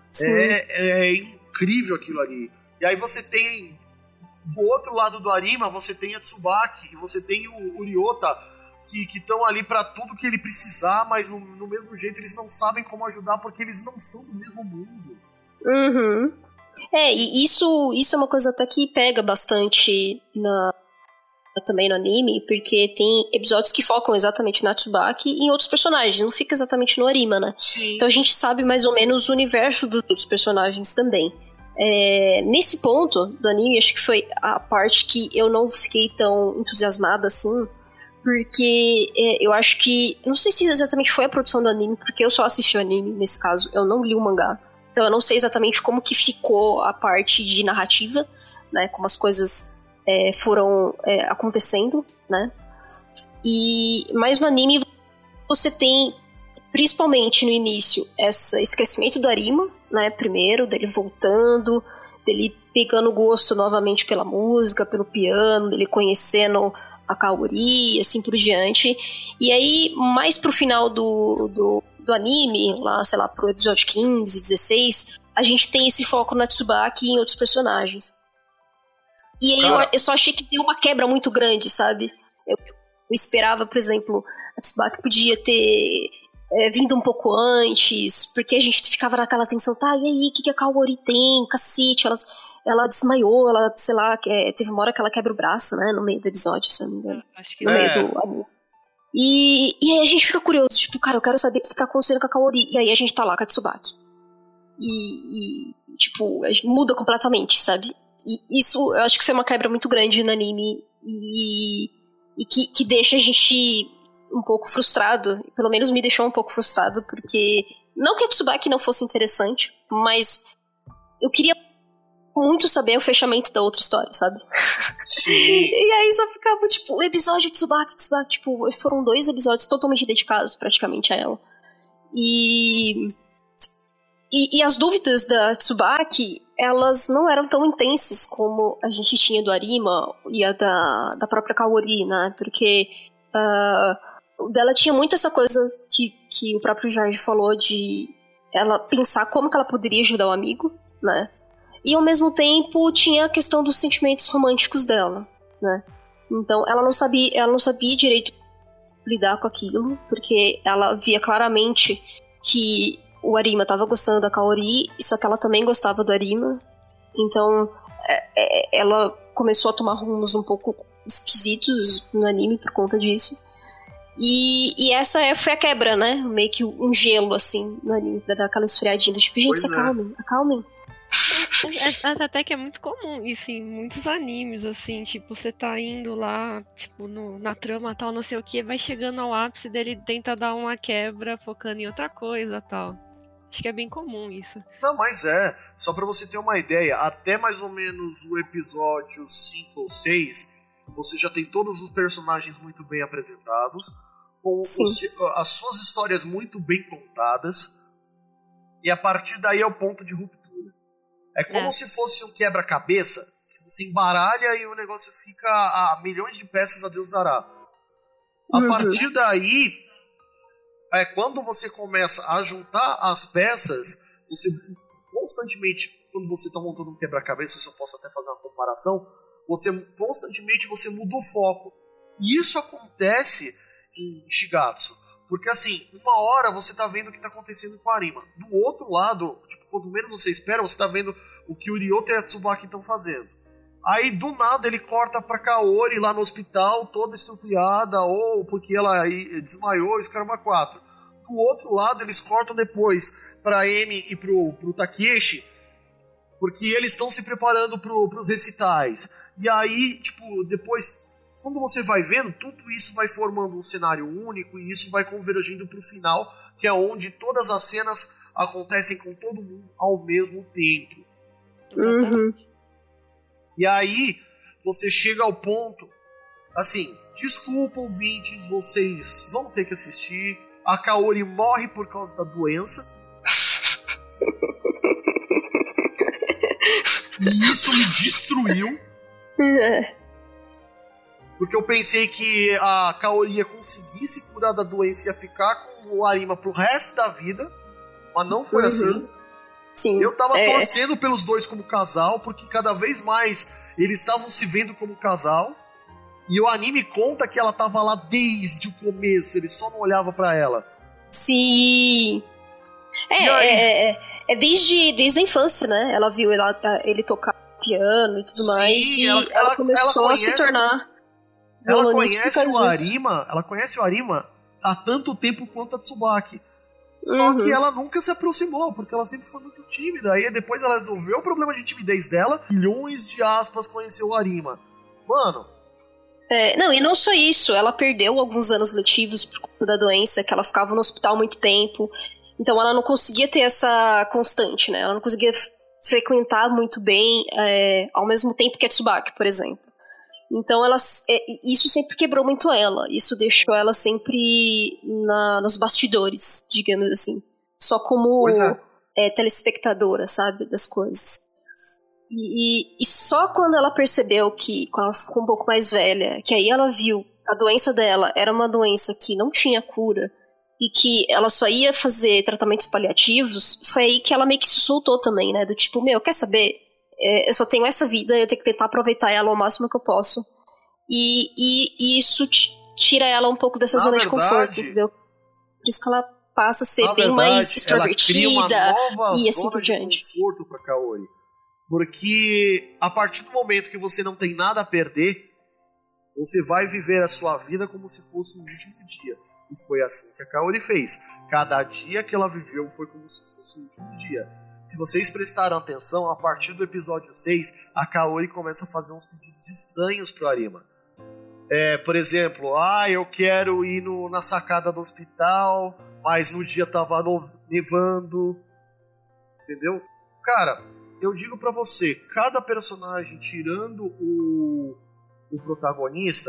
É, é incrível aquilo ali. E aí você tem, do outro lado do Arima, você tem a Tsubaki, e você tem o, o Ryota, que estão ali pra tudo que ele precisar, mas no, no mesmo jeito eles não sabem como ajudar, porque eles não são do mesmo mundo. Uhum. É, e isso, isso é uma coisa até que pega bastante na, também no anime, porque tem episódios que focam exatamente na Tsubaki e em outros personagens, não fica exatamente no Arima, né? Sim. Então a gente sabe mais ou menos o universo dos outros personagens também. É, nesse ponto do anime, acho que foi a parte que eu não fiquei tão entusiasmada assim, porque é, eu acho que, não sei se exatamente foi a produção do anime, porque eu só assisti o anime nesse caso, eu não li o mangá. Então eu não sei exatamente como que ficou a parte de narrativa, né, como as coisas é, foram é, acontecendo, né, e, mas no anime você tem, principalmente no início, essa, esse crescimento do Arima, né, primeiro, dele voltando, dele pegando gosto novamente pela música, pelo piano, dele conhecendo a Kaori, assim por diante, e aí, mais pro final do... do do anime, lá, sei lá, pro episódio quinze, dezesseis, a gente tem esse foco na Tsubaki e em outros personagens. E aí eu, eu só achei que deu uma quebra muito grande, sabe? Eu, eu esperava, por exemplo, a Tsubaki podia ter é, vindo um pouco antes, porque a gente ficava naquela tensão, tá, e aí, o que, que a Kaori tem? Cacete, ela, ela desmaiou, ela, sei lá, é, teve uma hora que ela quebra o braço, né, no meio do episódio, se eu não me engano. Acho que no é. meio do anime. E, e aí a gente fica curioso, tipo, cara, eu quero saber o que tá acontecendo com a Kaori. E aí a gente tá lá com a Tsubaki. E, e tipo, a gente muda completamente, sabe? E isso eu acho que foi uma quebra muito grande no anime. E, e que, que deixa a gente um pouco frustrado. Pelo menos me deixou um pouco frustrado, porque não que a Tsubaki não fosse interessante, mas eu queria muito saber o fechamento da outra história, sabe? Sim. E aí só ficava, tipo, o episódio de Tsubaki, Tsubaki, tipo, foram dois episódios totalmente dedicados praticamente a ela. E, e, e as dúvidas da Tsubaki, elas não eram tão intensas como a gente tinha do Arima e a da, da própria Kaori, né? Porque uh, dela tinha muito essa coisa que, que o próprio Jorge falou de ela pensar como que ela poderia ajudar o amigo, né? E ao mesmo tempo tinha a questão dos sentimentos românticos dela, né? Então ela não sabia, ela não sabia direito lidar com aquilo, porque ela via claramente que o Arima estava gostando da Kaori, só que ela também gostava do Arima. Então é, é, ela começou a tomar rumos um pouco esquisitos no anime por conta disso. E, e essa é, foi a quebra, né? Meio que um gelo, assim, no anime, pra dar aquela esfriadinha. Tipo, gente, se acalmem, acalmem. É, é, até que é muito comum isso em muitos animes, assim, tipo, você tá indo lá, tipo, no, na trama tal, não sei o que, vai chegando ao ápice dele, tenta dar uma quebra, focando em outra coisa tal. Acho que é bem comum isso. Não, mas é, só pra você ter uma ideia, até mais ou menos o episódio cinco ou seis, você já tem todos os personagens muito bem apresentados, com os, as suas histórias muito bem contadas, e a partir daí é o ponto de ruptura. É como é. se fosse um quebra-cabeça, que você embaralha e o negócio fica a milhões de peças, a Deus dará. A uhum. partir daí, é quando você começa a juntar as peças, você constantemente, quando você está montando um quebra-cabeça, se eu posso até fazer uma comparação, você constantemente você muda o foco. E isso acontece em Shigatsu. Porque assim, uma hora você tá vendo o que tá acontecendo com a Arima. Do outro lado, tipo, quando menos você espera, você tá vendo o que o Ryota e a Tsubaki estão fazendo. Aí do nada ele corta pra Kaori lá no hospital, toda estrupiada, ou porque ela desmaiou, esse caramba quatro. Do outro lado eles cortam depois pra Emi e pro, pro Takeshi, porque eles estão se preparando pro, pros recitais. E aí, tipo, depois... Quando você vai vendo, tudo isso vai formando um cenário único e isso vai convergindo para o final, que é onde todas as cenas acontecem com todo mundo ao mesmo tempo. Uhum. E aí, você chega ao ponto, assim, desculpa ouvintes, vocês vão ter que assistir, a Kaori morre por causa da doença. E isso me destruiu. Porque eu pensei que a Kaori ia conseguir se curar da doença e ia ficar com o Arima pro resto da vida. Mas não foi uhum. assim. Sim, eu tava é... torcendo pelos dois como casal, porque cada vez mais eles estavam se vendo como casal. E o anime conta que ela tava lá desde o começo, ele só não olhava pra ela. Sim. É, é, é, é desde, desde a infância, né? Ela viu ela, ele tocar piano e tudo Sim, mais. E ela, ela, ela começou ela a se tornar... Ela conhece o Arima, ela conhece o Arima há tanto tempo quanto a Tsubaki. Só uhum. que ela nunca se aproximou, porque ela sempre foi muito tímida. Aí depois ela resolveu o problema de timidez dela, milhões de aspas conheceu o Arima. Mano. É, não, e não só isso, ela perdeu alguns anos letivos por conta da doença, que ela ficava no hospital muito tempo. Então ela não conseguia ter essa constante, né? Ela não conseguia frequentar muito bem é, ao mesmo tempo que a Tsubaki, por exemplo. Então ela, isso sempre quebrou muito ela. Isso deixou ela sempre na, nos bastidores, digamos assim. Só como é. É, telespectadora, sabe, das coisas. E, e, e só quando ela percebeu que, quando ela ficou um pouco mais velha, que aí ela viu que a doença dela era uma doença que não tinha cura e que ela só ia fazer tratamentos paliativos, foi aí que ela meio que se soltou também, né? Do tipo, meu, quer saber... eu só tenho essa vida, eu tenho que tentar aproveitar ela ao máximo que eu posso. E, e, e isso tira ela um pouco dessa Na zona verdade, de conforto, entendeu? Por isso que ela passa a ser bem verdade, mais extrovertida e assim por diante. Ela cria uma nova zona de conforto pra Kaori. Porque a partir do momento que você não tem nada a perder, você vai viver a sua vida como se fosse o último dia. E foi assim que a Kaori fez. Cada dia que ela viveu foi como se fosse o último dia. Se vocês prestaram atenção, a partir do episódio seis, a Kaori começa a fazer uns pedidos estranhos pro Arima. É, por exemplo, ah, eu quero ir no, na sacada do hospital, mas no dia tava no, nevando. Entendeu? Cara, eu digo pra você, cada personagem, tirando o, o protagonista,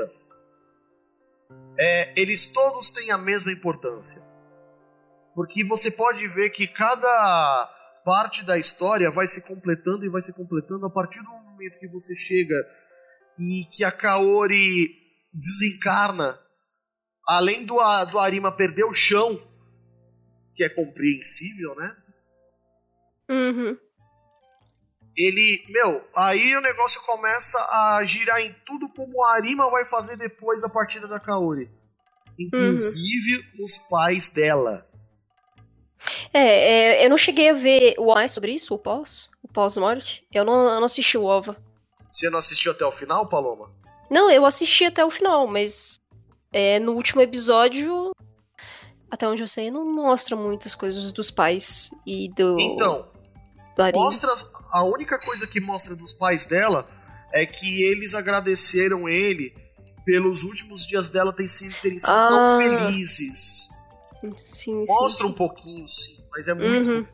é, eles todos têm a mesma importância. Porque você pode ver que cada parte da história vai se completando e vai se completando a partir do momento que você chega e que a Kaori desencarna. Além do, do Arima perder o chão, que é compreensível, né? Uhum. Ele, meu, aí o negócio começa a girar em tudo como o Arima vai fazer depois da partida da Kaori. Inclusive uhum. os pais dela. É, é, eu não cheguei a ver o A sobre isso, o pós, o pós-morte. Eu não, eu não assisti o OVA. Você não assistiu até o final, Paloma? Não, eu assisti até o final, mas é, no último episódio, até onde eu sei, não mostra muitas coisas dos pais e do... Então, do Arima. Mostra, a única coisa que mostra dos pais dela é que eles agradeceram ele pelos últimos dias dela terem sido, terem sido ah, tão felizes. Sim, Mostra sim, um pouquinho, sim, mas é muito... Uhum.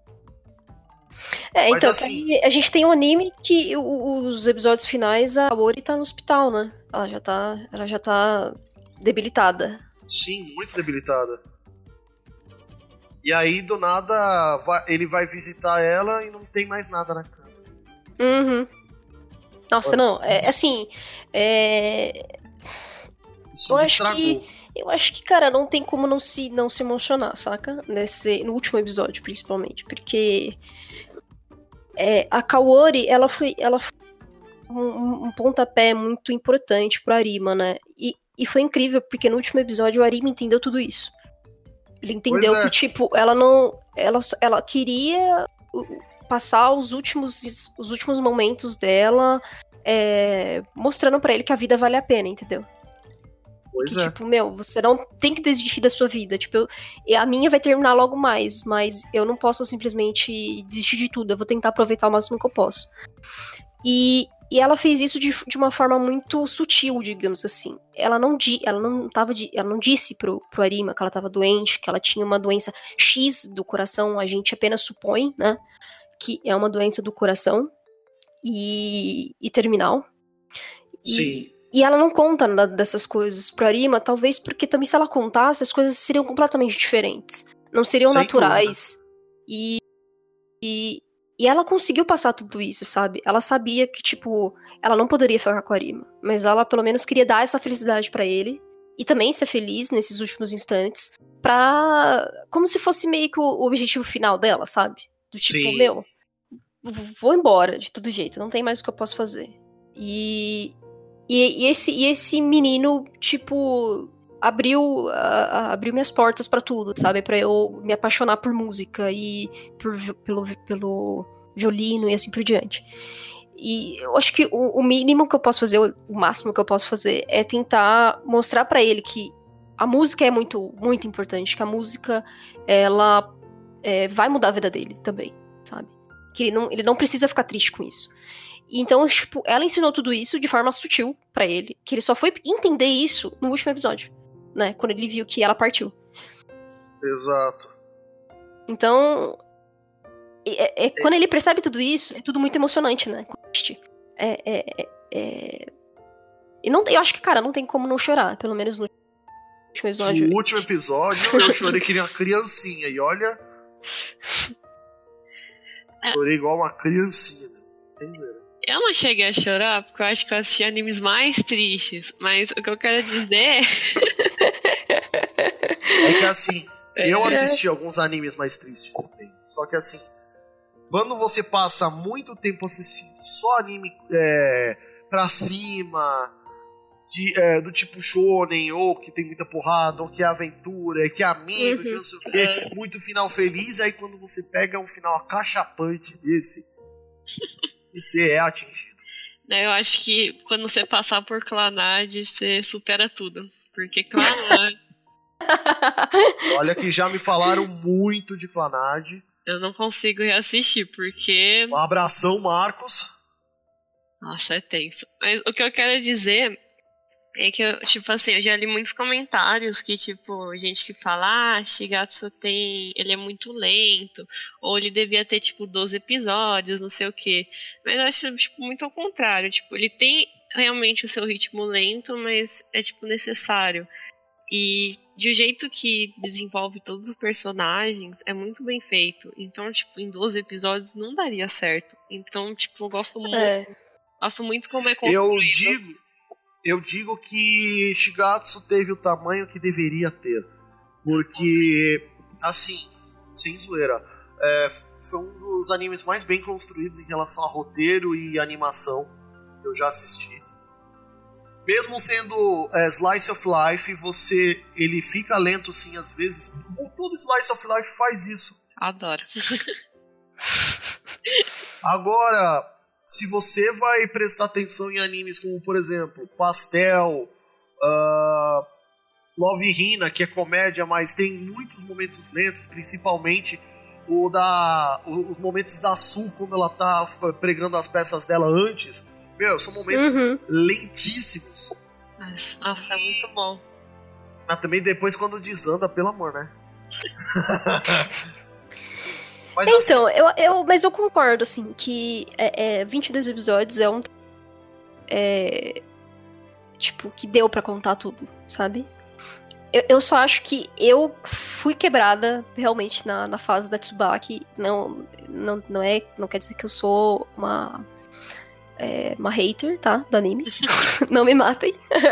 É, Mas então, assim- que aí a gente tem um anime que o- os episódios finais, a Ori tá no hospital, né? Ela já tá, ela já tá debilitada. Sim, muito debilitada. E aí, do nada, vai- ele vai visitar ela e não tem mais nada na cama. Uhum. Nossa, não, é assim, é... Isso Eu me acho estragou. que, eu acho que, cara, não tem como não se, não se emocionar, saca? Nesse, no último episódio, principalmente, porque é, a Kaori, ela foi, ela foi um, um pontapé muito importante pro Arima, né? E, e foi incrível, porque no último episódio o Arima entendeu tudo isso. Ele entendeu Pois é. que, tipo, ela não... Ela, ela queria uh, passar os últimos, os últimos momentos dela é, mostrando pra ele que a vida vale a pena, entendeu? Pois Que, é. tipo, meu, você não tem que desistir da sua vida. Tipo, eu, e a minha vai terminar logo mais, mas eu não posso simplesmente desistir de tudo. Eu vou tentar aproveitar o máximo que eu posso. E, e ela fez isso de, de uma forma muito sutil, digamos assim. Ela não, di, ela não, tava de, ela não disse pro, pro Arima que ela tava doente, que ela tinha uma doença X do coração. A gente apenas supõe, né? Que é uma doença do coração e, e terminal. E, Sim. E ela não conta nada dessas coisas pro Arima, talvez porque também se ela contasse, as coisas seriam completamente diferentes. Não seriam Sem naturais. E, e, e ela conseguiu passar tudo isso, sabe? Ela sabia que, tipo, ela não poderia ficar com o Arima. Mas ela, pelo menos, queria dar essa felicidade pra ele. E também ser feliz nesses últimos instantes. Pra... Como se fosse meio que o, o objetivo final dela, sabe? Do tipo, Sim. meu, vou embora de todo jeito. Não tem mais o que eu posso fazer. E... E, e, esse, e esse menino, tipo, abriu, uh, abriu minhas portas pra tudo, sabe? Pra eu me apaixonar por música e por, pelo, pelo violino e assim por diante. E eu acho que o, o mínimo que eu posso fazer, o máximo que eu posso fazer, é tentar mostrar pra ele que a música é muito, muito importante, que a música, ela é, vai mudar a vida dele também, sabe? Que ele não, ele não precisa ficar triste com isso. Então, tipo, ela ensinou tudo isso de forma sutil pra ele, que ele só foi entender isso no último episódio, né? Quando ele viu que ela partiu. Exato. Então, é, é, quando ele percebe tudo isso, é tudo muito emocionante, né? É, é, é, é... E não, eu acho que, cara, não tem como não chorar, pelo menos no último episódio. No último episódio, eu chorei que nem uma criancinha, e olha... Chorei igual uma criancinha, sem zoeira. Eu não cheguei a chorar porque eu acho que eu assisti animes mais tristes. Mas o que eu quero dizer É que assim, eu assisti alguns animes mais tristes também. Só que assim, quando você passa muito tempo assistindo só anime é, pra cima, de, é, do tipo shonen, ou que tem muita porrada, ou que é aventura, que é amigo, que não sei o quê, muito final feliz, aí quando você pega um final acachapante desse, você é atingido. Eu acho que quando você passar por Clannad, você supera tudo. Porque Clannad... Olha que já me falaram muito de Clannad. Eu não consigo reassistir, porque... Um abração, Marcos. Nossa, é tenso. Mas o que eu quero dizer é que, eu, tipo assim, eu já li muitos comentários que, tipo, gente que fala, ah, Shigatsu tem... ele é muito lento, ou ele devia ter, tipo, doze episódios, não sei o quê. Mas eu acho, tipo, muito ao contrário. Tipo, ele tem realmente o seu ritmo lento, mas é, tipo, necessário. E de um jeito que desenvolve todos os personagens, é muito bem feito. Então, tipo, em doze episódios não daria certo. Então, tipo, eu gosto muito... É. Gosto muito como é construído. Eu digo, eu digo que Shigatsu teve o tamanho que deveria ter. Porque, assim, sem zoeira, é, foi um dos animes mais bem construídos em relação a roteiro e animação que eu já assisti. Mesmo sendo é, Slice of Life, você, ele fica lento sim às vezes. Todo Slice of Life faz isso. Adoro. Agora, se você vai prestar atenção em animes como, por exemplo, Pastel, uh, Love Hina, que é comédia, mas tem muitos momentos lentos, principalmente o da, os momentos da Su, quando ela tá pregando as peças dela antes. Meu, são momentos uhum. lentíssimos. Nossa, é muito bom. Mas também depois quando desanda, pelo amor, né? Mas então, assim... eu, eu, mas eu concordo, assim, que é, é, vinte e dois episódios é um... É, tipo, que deu pra contar tudo, sabe? Eu, eu só acho que eu fui quebrada realmente na, na fase da Tsubaki. Não, não, não, é, não quer dizer que eu sou uma... É, uma hater, tá? Do anime. Não me matem.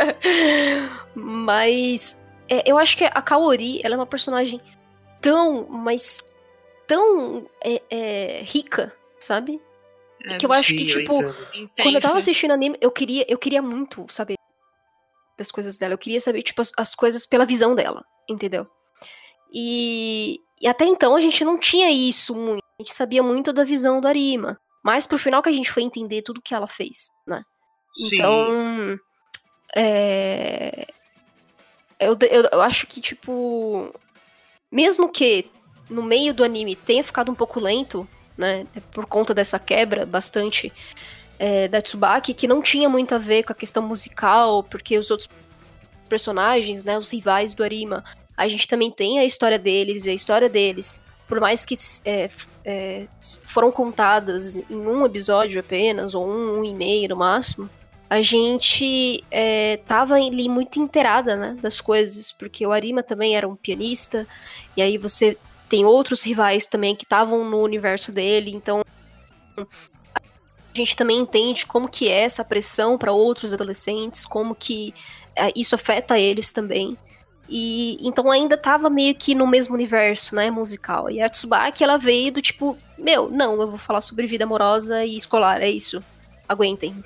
Mas é, eu acho que a Kaori, ela é uma personagem tão, mas tão é, é, rica, sabe? É, que eu acho sim, que, tipo, eu quando eu tava assistindo anime, eu queria, eu queria muito saber das coisas dela. Eu queria saber, tipo, as, as coisas pela visão dela, entendeu? E, e até então a gente não tinha isso muito. A gente sabia muito da visão do Arima. Mas pro final que a gente foi entender tudo que ela fez, né? Sim. Então, é... eu, eu, eu acho que, tipo, mesmo que no meio do anime tenha ficado um pouco lento, né? Por conta dessa quebra bastante é, da Tsubaki, que não tinha muito a ver com a questão musical, porque os outros personagens, né? Os rivais do Arima, a gente também tem a história deles e a história deles. Por mais que é, é, foram contadas em um episódio apenas, ou um, um e meio no máximo, a gente é, tava ali muito inteirada, né, das coisas, porque o Arima também era um pianista, e aí você tem outros rivais também que estavam no universo dele, então a gente também entende como que é essa pressão para outros adolescentes, como que é, isso afeta eles também. E então ainda tava meio que no mesmo universo, né, musical. E a Tsubaki, ela veio do tipo, meu, não, eu vou falar sobre vida amorosa e escolar, é isso. Aguentem.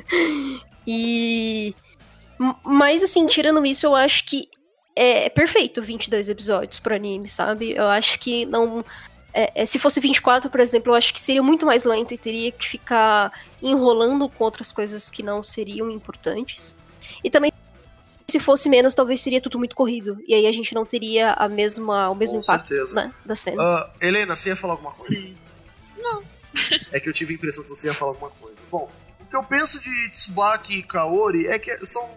E... Mas, assim, tirando isso, eu acho que é perfeito vinte e dois episódios pro anime, sabe? Eu acho que não... É, é, se fosse vinte e quatro, por exemplo, eu acho que seria muito mais lento e teria que ficar enrolando com outras coisas que não seriam importantes. E também se fosse menos, talvez seria tudo muito corrido. E aí a gente não teria a mesma, o mesmo Com impacto, certeza. Né, das cenas. Uh, Helena, você ia falar alguma coisa? Não. É que eu tive a impressão que você ia falar alguma coisa. Bom, o que eu penso de Tsubaki e Kaori é que são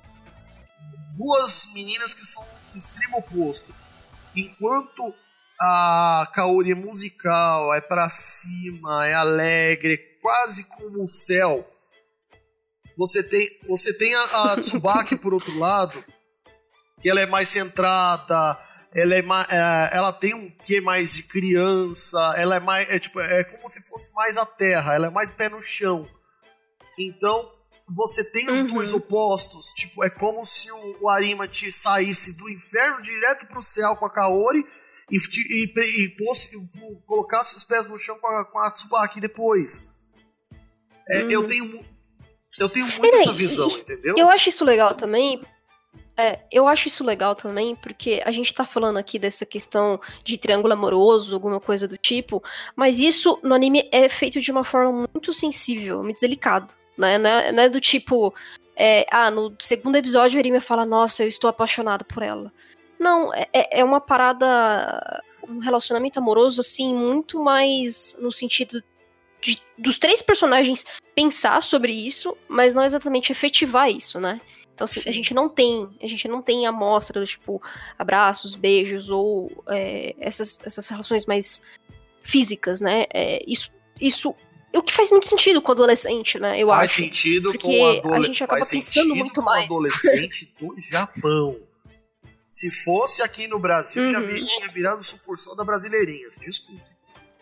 duas meninas que são extremo oposto. Enquanto a Kaori é musical, é pra cima, é alegre, é quase como o céu. Você tem, você tem a, a Tsubaki, por outro lado, que ela é mais centrada, ela, é mais, é, ela tem um quê mais de criança, ela é mais, é, tipo, é como se fosse mais a terra, ela é mais pé no chão. Então, você tem os uhum. dois opostos, tipo, é como se o, o Arima te saísse do inferno direto pro céu com a Kaori e, e, e, e, posse, e colocasse os pés no chão com a, com a Tsubaki depois. É, uhum. Eu tenho... Eu tenho muito é, essa visão, entendeu? Eu acho isso legal também. É, eu acho isso legal também, porque a gente tá falando aqui dessa questão de triângulo amoroso, alguma coisa do tipo, mas isso no anime é feito de uma forma muito sensível, muito delicado, né? Não é, não é do tipo, é, ah, no segundo episódio o Arima fala, nossa, eu estou apaixonado por ela. Não, é, é uma parada, um relacionamento amoroso, assim, muito mais no sentido de, dos três personagens pensar sobre isso, mas não exatamente efetivar isso, né? Então, assim, Sim. a gente não tem, a gente não tem amostra do tipo abraços, beijos ou é, essas, essas relações mais físicas, né? É, isso, isso, o que faz muito sentido com o adolescente, né? Eu faz acho. Sentido porque com o adole- a gente acaba faz pensando muito com mais. O adolescente do Japão. Se fosse aqui no Brasil, uhum. já vi, tinha virado sucursal da Brasileirinhas. Desculpa.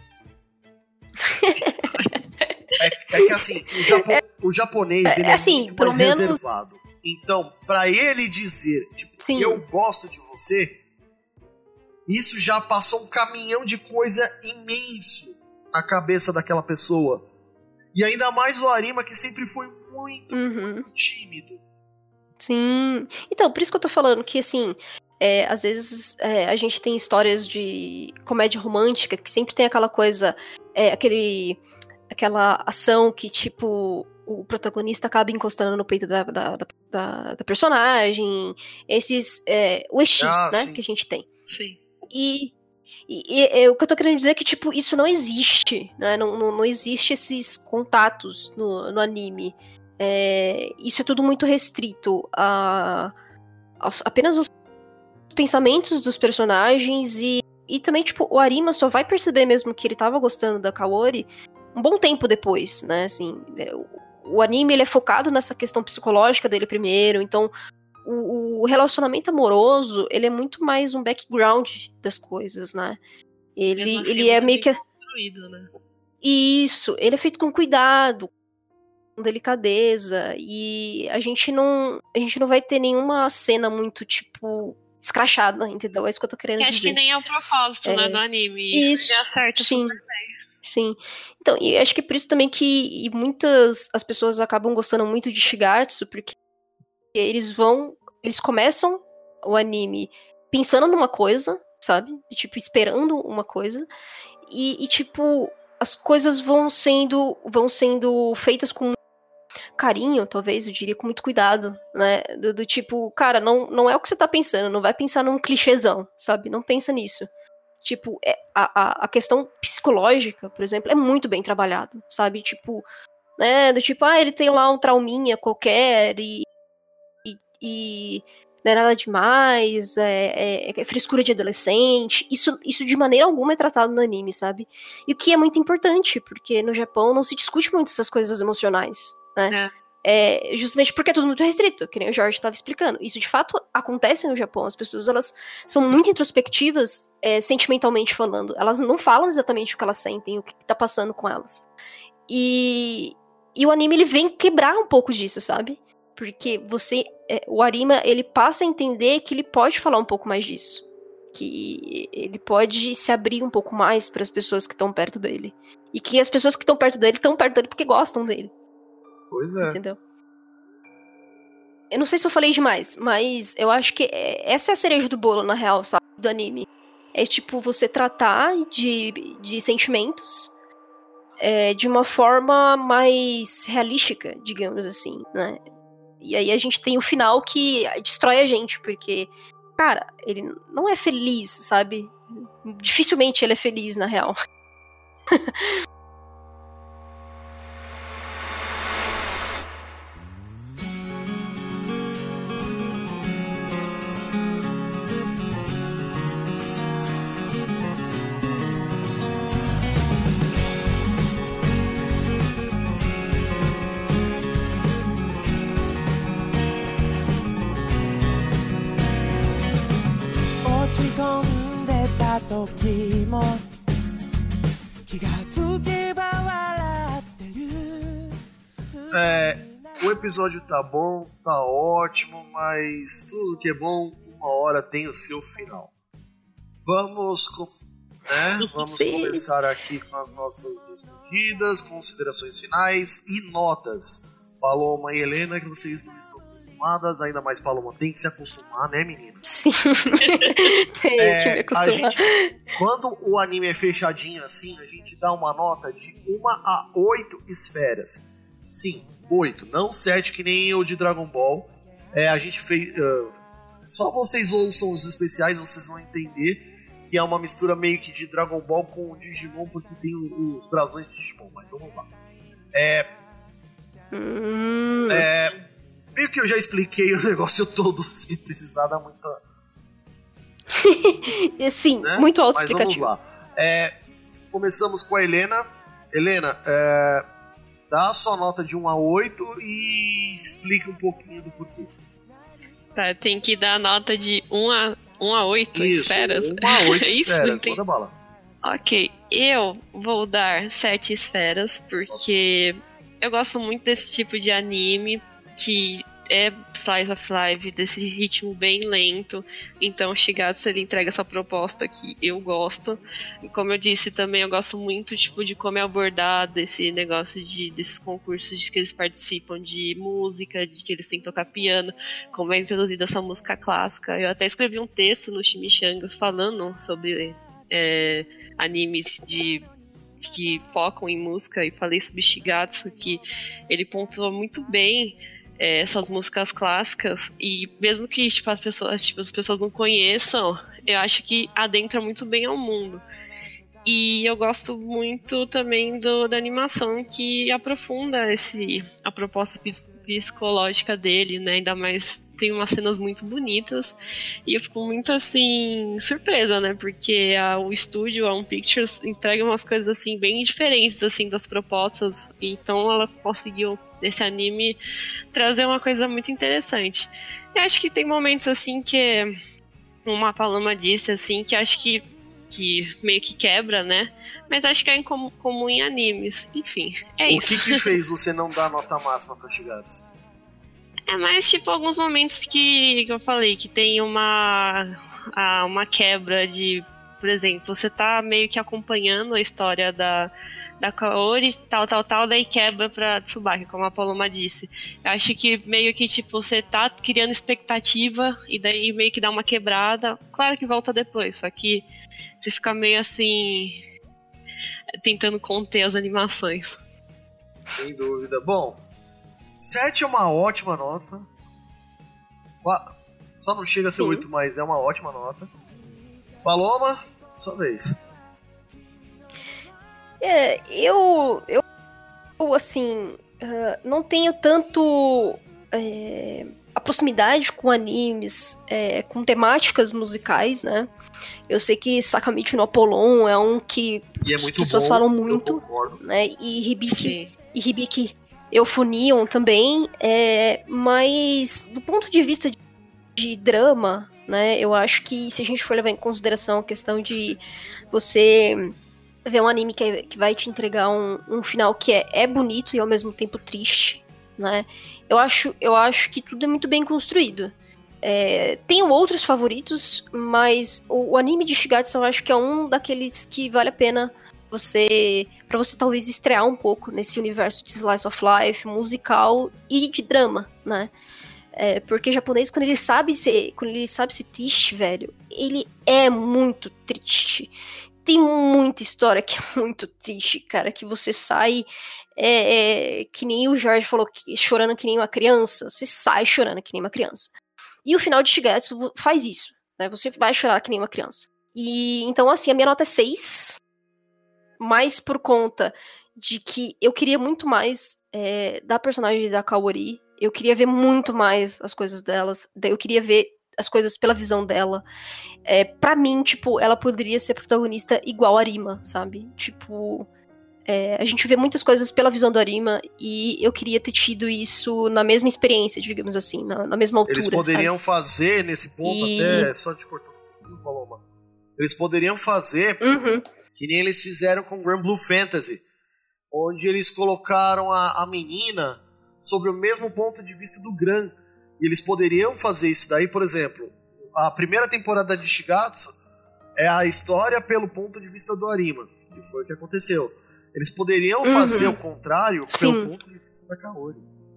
É, é que assim, o, Japo, o japonês ele é, é assim, muito mais menos... reservado. Então, pra ele dizer, tipo, Sim. eu gosto de você, isso já passou um caminhão de coisa imenso na cabeça daquela pessoa. E ainda mais o Arima, que sempre foi muito, uhum. muito tímido. Sim. Então, por isso que eu tô falando que, assim, é, às vezes é, a gente tem histórias de comédia romântica que sempre tem aquela coisa, é, aquele... aquela ação que, tipo, o protagonista acaba encostando no peito da, da, da, da personagem, esses, é, o esti, Ah, né, sim. que a gente tem. Sim. E, e, e, e o que eu tô querendo dizer é que, tipo, isso não existe, né, não, não, não existe esses contatos no, no anime. É, isso é tudo muito restrito a, a apenas os pensamentos dos personagens e, e também, tipo, o Arima só vai perceber mesmo que ele tava gostando da Kaori um bom tempo depois, né, assim, o, o anime, ele é focado nessa questão psicológica dele primeiro, então o, o relacionamento amoroso, ele é muito mais um background das coisas, né, ele, Mesmo assim, ele é muito meio bem que... construído, né? Isso, ele é feito com cuidado, com delicadeza, e a gente não, a gente não vai ter nenhuma cena muito, tipo, escrachada, entendeu? É isso que eu tô querendo Que acho dizer. que nem é o propósito, É, né, do anime. Isso, Isso, já acerta sim, super bem. sim. Então, e acho que é por isso também que e muitas as pessoas acabam gostando muito de Shigatsu, porque eles vão, eles começam o anime pensando numa coisa, sabe? Tipo, esperando uma coisa, e, e tipo, as coisas vão sendo, vão sendo feitas com carinho, talvez, eu diria, com muito cuidado, né? Do, do tipo, cara, não, não é o que você tá pensando, não vai pensar num clichêzão, sabe? Não pensa nisso. Tipo, é, a, a, a questão psicológica, por exemplo, é muito bem trabalhado, sabe? Tipo, né? Do tipo, ah, ele tem lá um trauminha qualquer e. e, e não é nada demais, é, é, é frescura de adolescente. Isso, isso de maneira alguma é tratado no anime, sabe? E o que é muito importante, porque no Japão não se discute muito essas coisas emocionais, né? É. É, justamente porque é tudo muito restrito, que nem o Jorge estava explicando. Isso de fato acontece no Japão. As pessoas, elas são muito introspectivas, é, sentimentalmente falando. Elas não falam exatamente o que elas sentem, o que tá passando com elas. E, e o anime, ele vem quebrar um pouco disso, sabe? Porque você, é, o Arima, ele passa a entender que ele pode falar um pouco mais disso. Que ele pode se abrir um pouco mais para as pessoas que estão perto dele. E que as pessoas que estão perto dele estão perto dele porque gostam dele. Pois é. Entendeu? Eu não sei se eu falei demais, mas eu acho que essa é a cereja do bolo, na real, sabe? Do anime. É tipo você tratar de, de sentimentos é, de uma forma mais realística, digamos assim, né? E aí a gente tem o final que destrói a gente, porque, cara, ele não é feliz, sabe? Dificilmente ele é feliz, na real. É, o episódio tá bom, tá ótimo, mas tudo que é bom, uma hora tem o seu final. Vamos, né, vamos começar aqui com as nossas despedidas, considerações finais e notas. Paloma e Helena, que vocês não estão acostumadas, ainda mais Paloma tem que se acostumar, né, menina? Sim, tem é, que me acostumar. A gente, quando o anime é fechadinho assim, a gente dá uma nota de uma a oito esferas. Sim, oito, não sete que nem o de Dragon Ball. É, a gente fez. Uh, só vocês ouçam os especiais, vocês vão entender que é uma mistura meio que de Dragon Ball com o Digimon, porque tem os brasões de Digimon, mas vamos lá. É. Hum. É. Meio que eu já expliquei o negócio todo sem precisar dar muita. Sim, né? muito auto-explicativo. Mas vamos lá. É, começamos com a Helena. Helena, é, dá a sua nota de um a oito e explica um pouquinho do porquê. Tá, tem que dar a nota de um a oito Isso, esferas. um a oito Isso, esferas, tem... manda bala. Ok, eu vou dar sete esferas, porque eu gosto muito desse tipo de anime, que é slice of life, desse ritmo bem lento. Então, Shigatsu, ele entrega essa proposta que eu gosto. E como eu disse também, eu gosto muito tipo, de como é abordado esse negócio de, desses concursos de que eles participam de música, de que eles têm que tocar piano, como é introduzida essa música clássica. Eu até escrevi um texto no Chimichangas falando sobre é, animes de que focam em música, e falei sobre Shigatsu, que ele pontuou muito bem é, essas músicas clássicas, e mesmo que tipo, as, pessoas, tipo, as pessoas não conheçam, eu acho que adentra muito bem ao mundo. E eu gosto muito também do, da animação, que aprofunda esse, a proposta psicológica dele, né? Ainda mais tem umas cenas muito bonitas. E eu fico muito, assim, surpresa, né? Porque a, o estúdio, a One Pictures, entrega umas coisas, assim, bem diferentes, assim, das propostas. Então ela conseguiu, nesse anime, trazer uma coisa muito interessante. E acho que tem momentos, assim, que... Uma Paloma disse, assim, que acho que que meio que quebra, né? Mas acho que é incom- comum em animes. Enfim, é o isso. O que que fez você não dar nota máxima pra Shigatsu? É mais tipo alguns momentos que, que eu falei, que tem uma, a, uma quebra de... Por exemplo, você tá meio que acompanhando a história da, da Kaori, tal, tal, tal, daí quebra pra Tsubaki, como a Paloma disse. Eu acho que meio que, tipo, você tá criando expectativa e daí meio que dá uma quebrada. Claro que volta depois, só que você fica meio assim, tentando conter as animações. Sem dúvida. Bom, sete é uma ótima nota. Só não chega a ser oito, mas é uma ótima nota. Paloma, sua vez. É, eu, eu, eu assim, uh, não tenho tanto é, a proximidade com animes, é, com temáticas musicais, né? Eu sei que Sakamichi no Apollon é um que e é as muito pessoas bom, falam muito, né? E Hibiki, e Hibiki Euphonium também, é, mas do ponto de vista de, de drama, né? Eu acho que se a gente for levar em consideração a questão de você ver um anime que, é, que vai te entregar um, um final que é, é bonito e ao mesmo tempo triste, né? Eu acho, eu acho que tudo é muito bem construído. É, tenho outros favoritos, mas o, o anime de Shigatsu eu acho que é um daqueles que vale a pena você, pra você talvez estrear um pouco nesse universo de Slice of Life, musical e de drama, né? É, porque japonês, quando ele sabe ser, quando ele sabe ser triste, velho, ele é muito triste. Tem muita história que é muito triste, cara, que você sai é, é, que nem o Jorge falou, que, chorando que nem uma criança, você sai chorando que nem uma criança. E o final de Shigatsu faz isso, né? Você vai chorar que nem uma criança. E então, assim, a minha nota é seis, mais por conta de que eu queria muito mais é, da personagem da Kaori. Eu queria ver muito mais as coisas delas. Eu queria ver as coisas pela visão dela. É, pra mim, tipo, ela poderia ser protagonista igual a Arima, sabe? Tipo... É, a gente vê muitas coisas pela visão do Arima e eu queria ter tido isso na mesma experiência, digamos assim, na, na mesma altura. Eles poderiam sabe? fazer nesse ponto, e... até só te cortando um pouquinho, Paloma. Eles poderiam fazer uhum. que nem eles fizeram com Grand Blue Fantasy, onde eles colocaram a, a menina sobre o mesmo ponto de vista do Gran. E eles poderiam fazer isso daí, por exemplo, a primeira temporada de Shigatsu é a história pelo ponto de vista do Arima, que foi o que aconteceu. Eles poderiam uhum. fazer o contrário Sim. pelo ponto de vista da Kaori.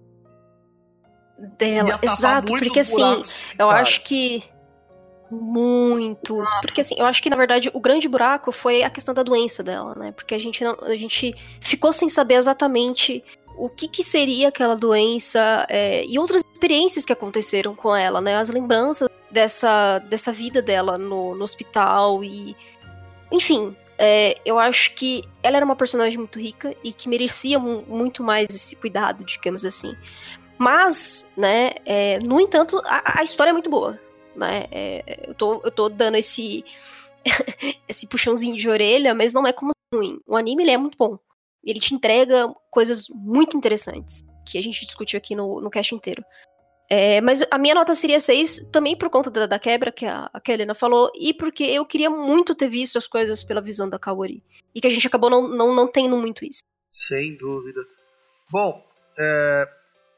Dela, exato, porque assim, eu acho que muitos, porque assim, eu acho que na verdade o grande buraco foi a questão da doença dela, né? Porque a gente não, a gente ficou sem saber exatamente o que que seria aquela doença é, e outras experiências que aconteceram com ela, né? As lembranças dessa, dessa vida dela no, no hospital e, enfim. É, eu acho que ela era uma personagem muito rica e que merecia mu- muito mais esse cuidado, digamos assim. Mas, né, é, no entanto, a, a história é muito boa, né? É, eu, tô, eu tô dando esse, esse puxãozinho de orelha, mas não é como ruim. O anime, ele é muito bom. Ele te entrega coisas muito interessantes, que a gente discutiu aqui no, no cast inteiro. É, mas a minha nota seria seis, também por conta da, da quebra que a, a Helena falou, e porque eu queria muito ter visto as coisas pela visão da Kaori. E que a gente acabou não, não, não tendo muito isso. Sem dúvida. Bom, é,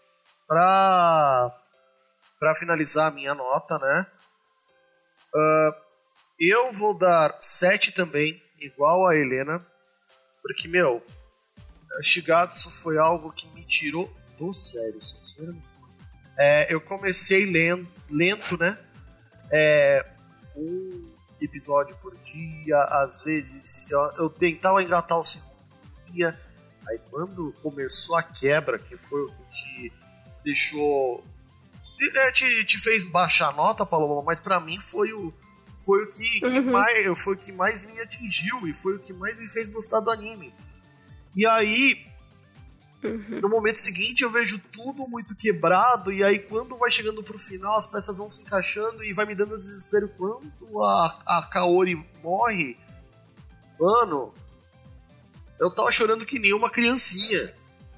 pra, pra finalizar a minha nota, né? Uh, eu vou dar sete também, igual a Helena, porque, meu, Shigatsu foi algo que me tirou do sério, sinceramente. É, eu comecei lendo, lento, né? É, um episódio por dia, às vezes eu, eu tentava engatar o segundo, ia. Aí quando começou a quebra, que foi o que te deixou... É, te, te fez baixar a nota, Paloma, mas pra mim foi o, foi o que, que Uhum. mais, foi o que mais me atingiu e foi o que mais me fez gostar do anime. E aí, Uhum. no momento seguinte, eu vejo tudo muito quebrado, e aí quando vai chegando pro final, as peças vão se encaixando e vai me dando desespero quando a, a Kaori morre. Mano, eu tava chorando que nem uma criancinha.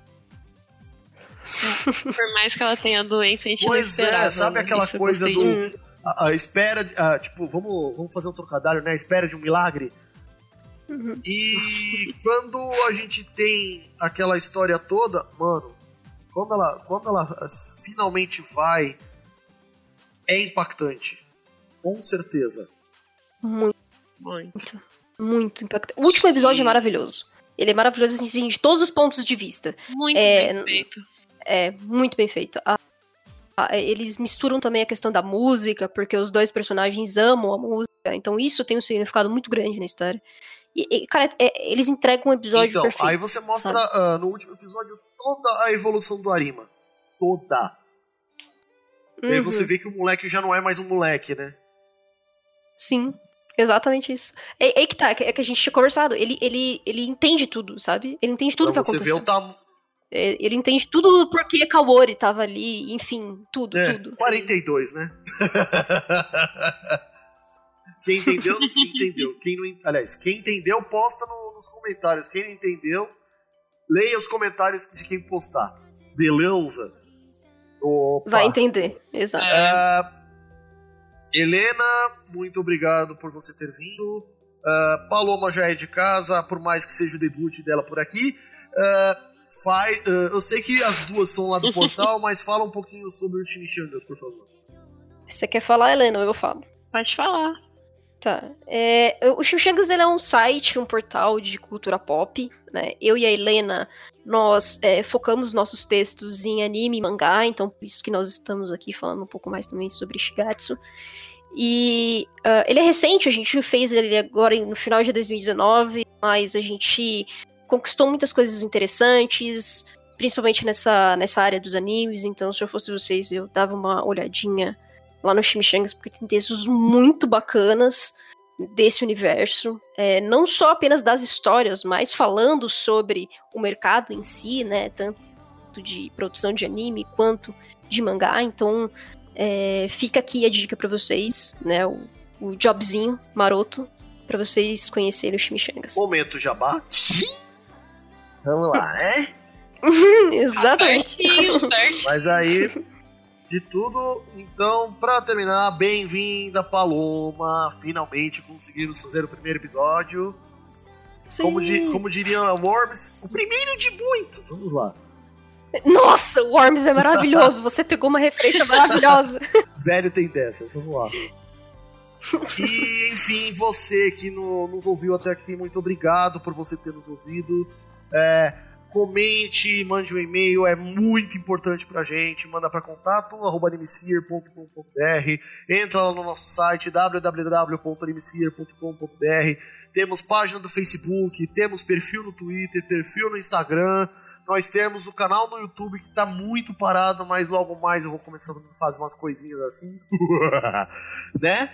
Por mais que ela tenha doença, a gente Pois não esperava. é, sabe né? aquela Isso eu coisa gostei do... muito. A, a espera, a, tipo, vamos, vamos fazer um trocadilho, né? A espera de um milagre. Uhum. E quando a gente tem aquela história toda, mano, quando ela, quando ela finalmente vai, é impactante. Com certeza. Muito, Muito. muito impactante. O último episódio Sim. é maravilhoso. Ele é maravilhoso assim, de todos os pontos de vista. Muito É, bem feito. É muito bem feito. A- a- eles misturam também a questão da música, porque os dois personagens amam a música, então isso tem um significado muito grande na história. E, e, cara, é- eles entregam um episódio Então, perfeito. aí você mostra sabe? ah, no último episódio toda a evolução do Arima. Toda. E aí Uhum. você vê que o moleque já não é mais um moleque, né? Sim, exatamente isso. É, é que tá, é que a gente tinha conversado. Ele, ele, ele entende tudo, sabe? Ele entende tudo Pra que você ver aconteceu. o tamanho. É, ele entende tudo porque Kaori tava ali, enfim, tudo, É, tudo. quarenta e dois, né? Quem entendeu, quem entendeu. Quem não, aliás, quem entendeu, posta no- nos comentários. Quem não entendeu, leia os comentários de quem postar. Beleza? Opa. Vai entender, exato. Ah, Helena, muito obrigado por você ter vindo. Ah, Paloma já é de casa, por mais que seja o debut dela por aqui. Ah, faz, ah, eu sei que as duas são lá do portal, mas fala um pouquinho sobre os chimichangas, por favor. Você quer falar, Helena, ou eu falo? Pode falar. Tá. É, o Chimichangas ele é um site, um portal de cultura pop, né? Eu e a Helena, nós é, focamos nossos textos em anime e mangá, então por isso que nós estamos aqui falando um pouco mais também sobre Shigatsu. E uh, ele é recente, a gente fez ele agora no final de dois mil e dezenove, mas a gente conquistou muitas coisas interessantes, principalmente nessa, nessa área dos animes, então se eu fosse vocês, eu dava uma olhadinha lá no Chimichangas, porque tem textos muito bacanas desse universo, é, não só apenas das histórias, mas falando sobre o mercado em si, né, tanto de produção de anime quanto de mangá, então é, fica aqui a dica pra vocês, né, o, o jobzinho maroto pra vocês conhecerem o Chimichangas. Momento jabá. Vamos lá, né? Exatamente. Certinho, certinho. Mas aí, de tudo, então, pra terminar, bem-vinda, Paloma. Finalmente conseguimos fazer o primeiro episódio. Sim. Como, di, como diria a Worms, o primeiro de muitos. Vamos lá. Nossa, o Worms é maravilhoso. Você pegou uma referência maravilhosa. Velho tem dessas, vamos lá. E, enfim, você que no, nos ouviu até aqui, muito obrigado por você ter nos ouvido. É, comente, mande um e-mail, é muito importante pra gente. Manda pra contato, arroba animesphere ponto com ponto b r. Entra lá no nosso site, w w w ponto animesphere ponto com ponto b r. Temos página do Facebook, temos perfil no Twitter, perfil no Instagram. Nós temos o canal no YouTube que tá muito parado, mas logo mais eu vou começando a fazer umas coisinhas assim. Né?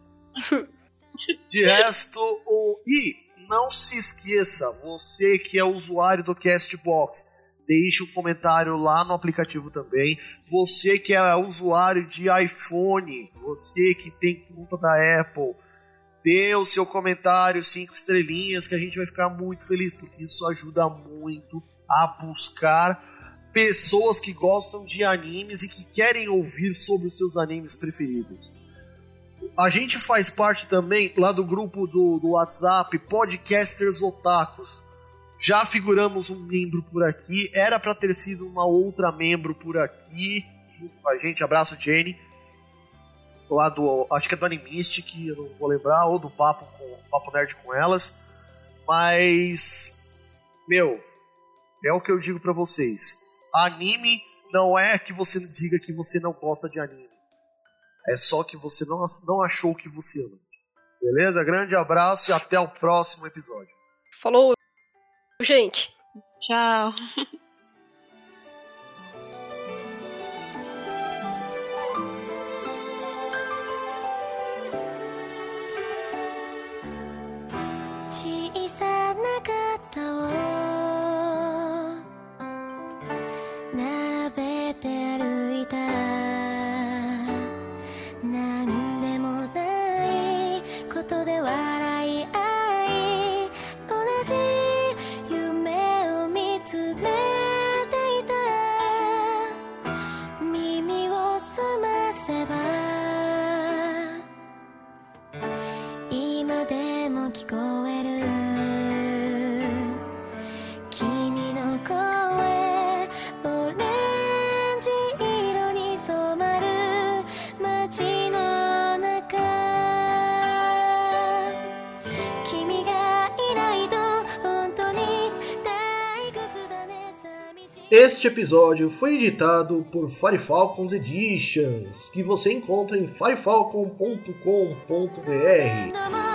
De resto, o... e não se esqueça, você que é usuário do Castbox, deixe um comentário lá no aplicativo também. Você que é usuário de iPhone, você que tem conta da Apple, dê o seu comentário, cinco estrelinhas, que a gente vai ficar muito feliz, porque isso ajuda muito a buscar pessoas que gostam de animes e que querem ouvir sobre os seus animes preferidos. A gente faz parte também lá do grupo do, do WhatsApp Podcasters Otakus. Já figuramos um membro por aqui. Era pra ter sido uma outra membro por aqui junto com a gente. Abraço, Jenny. Lá do, acho que é do Animistic, eu não vou lembrar, ou do Papo, com, Papo Nerd com elas. Mas, meu, é o que eu digo pra vocês. Anime não é que você diga que você não gosta de anime. É só que você não, não achou o que você ama. Beleza? Grande abraço e até o próximo episódio. Falou, gente. Tchau. Este episódio foi editado por Firefalcons Editions, que você encontra em firefalcon ponto com ponto b r.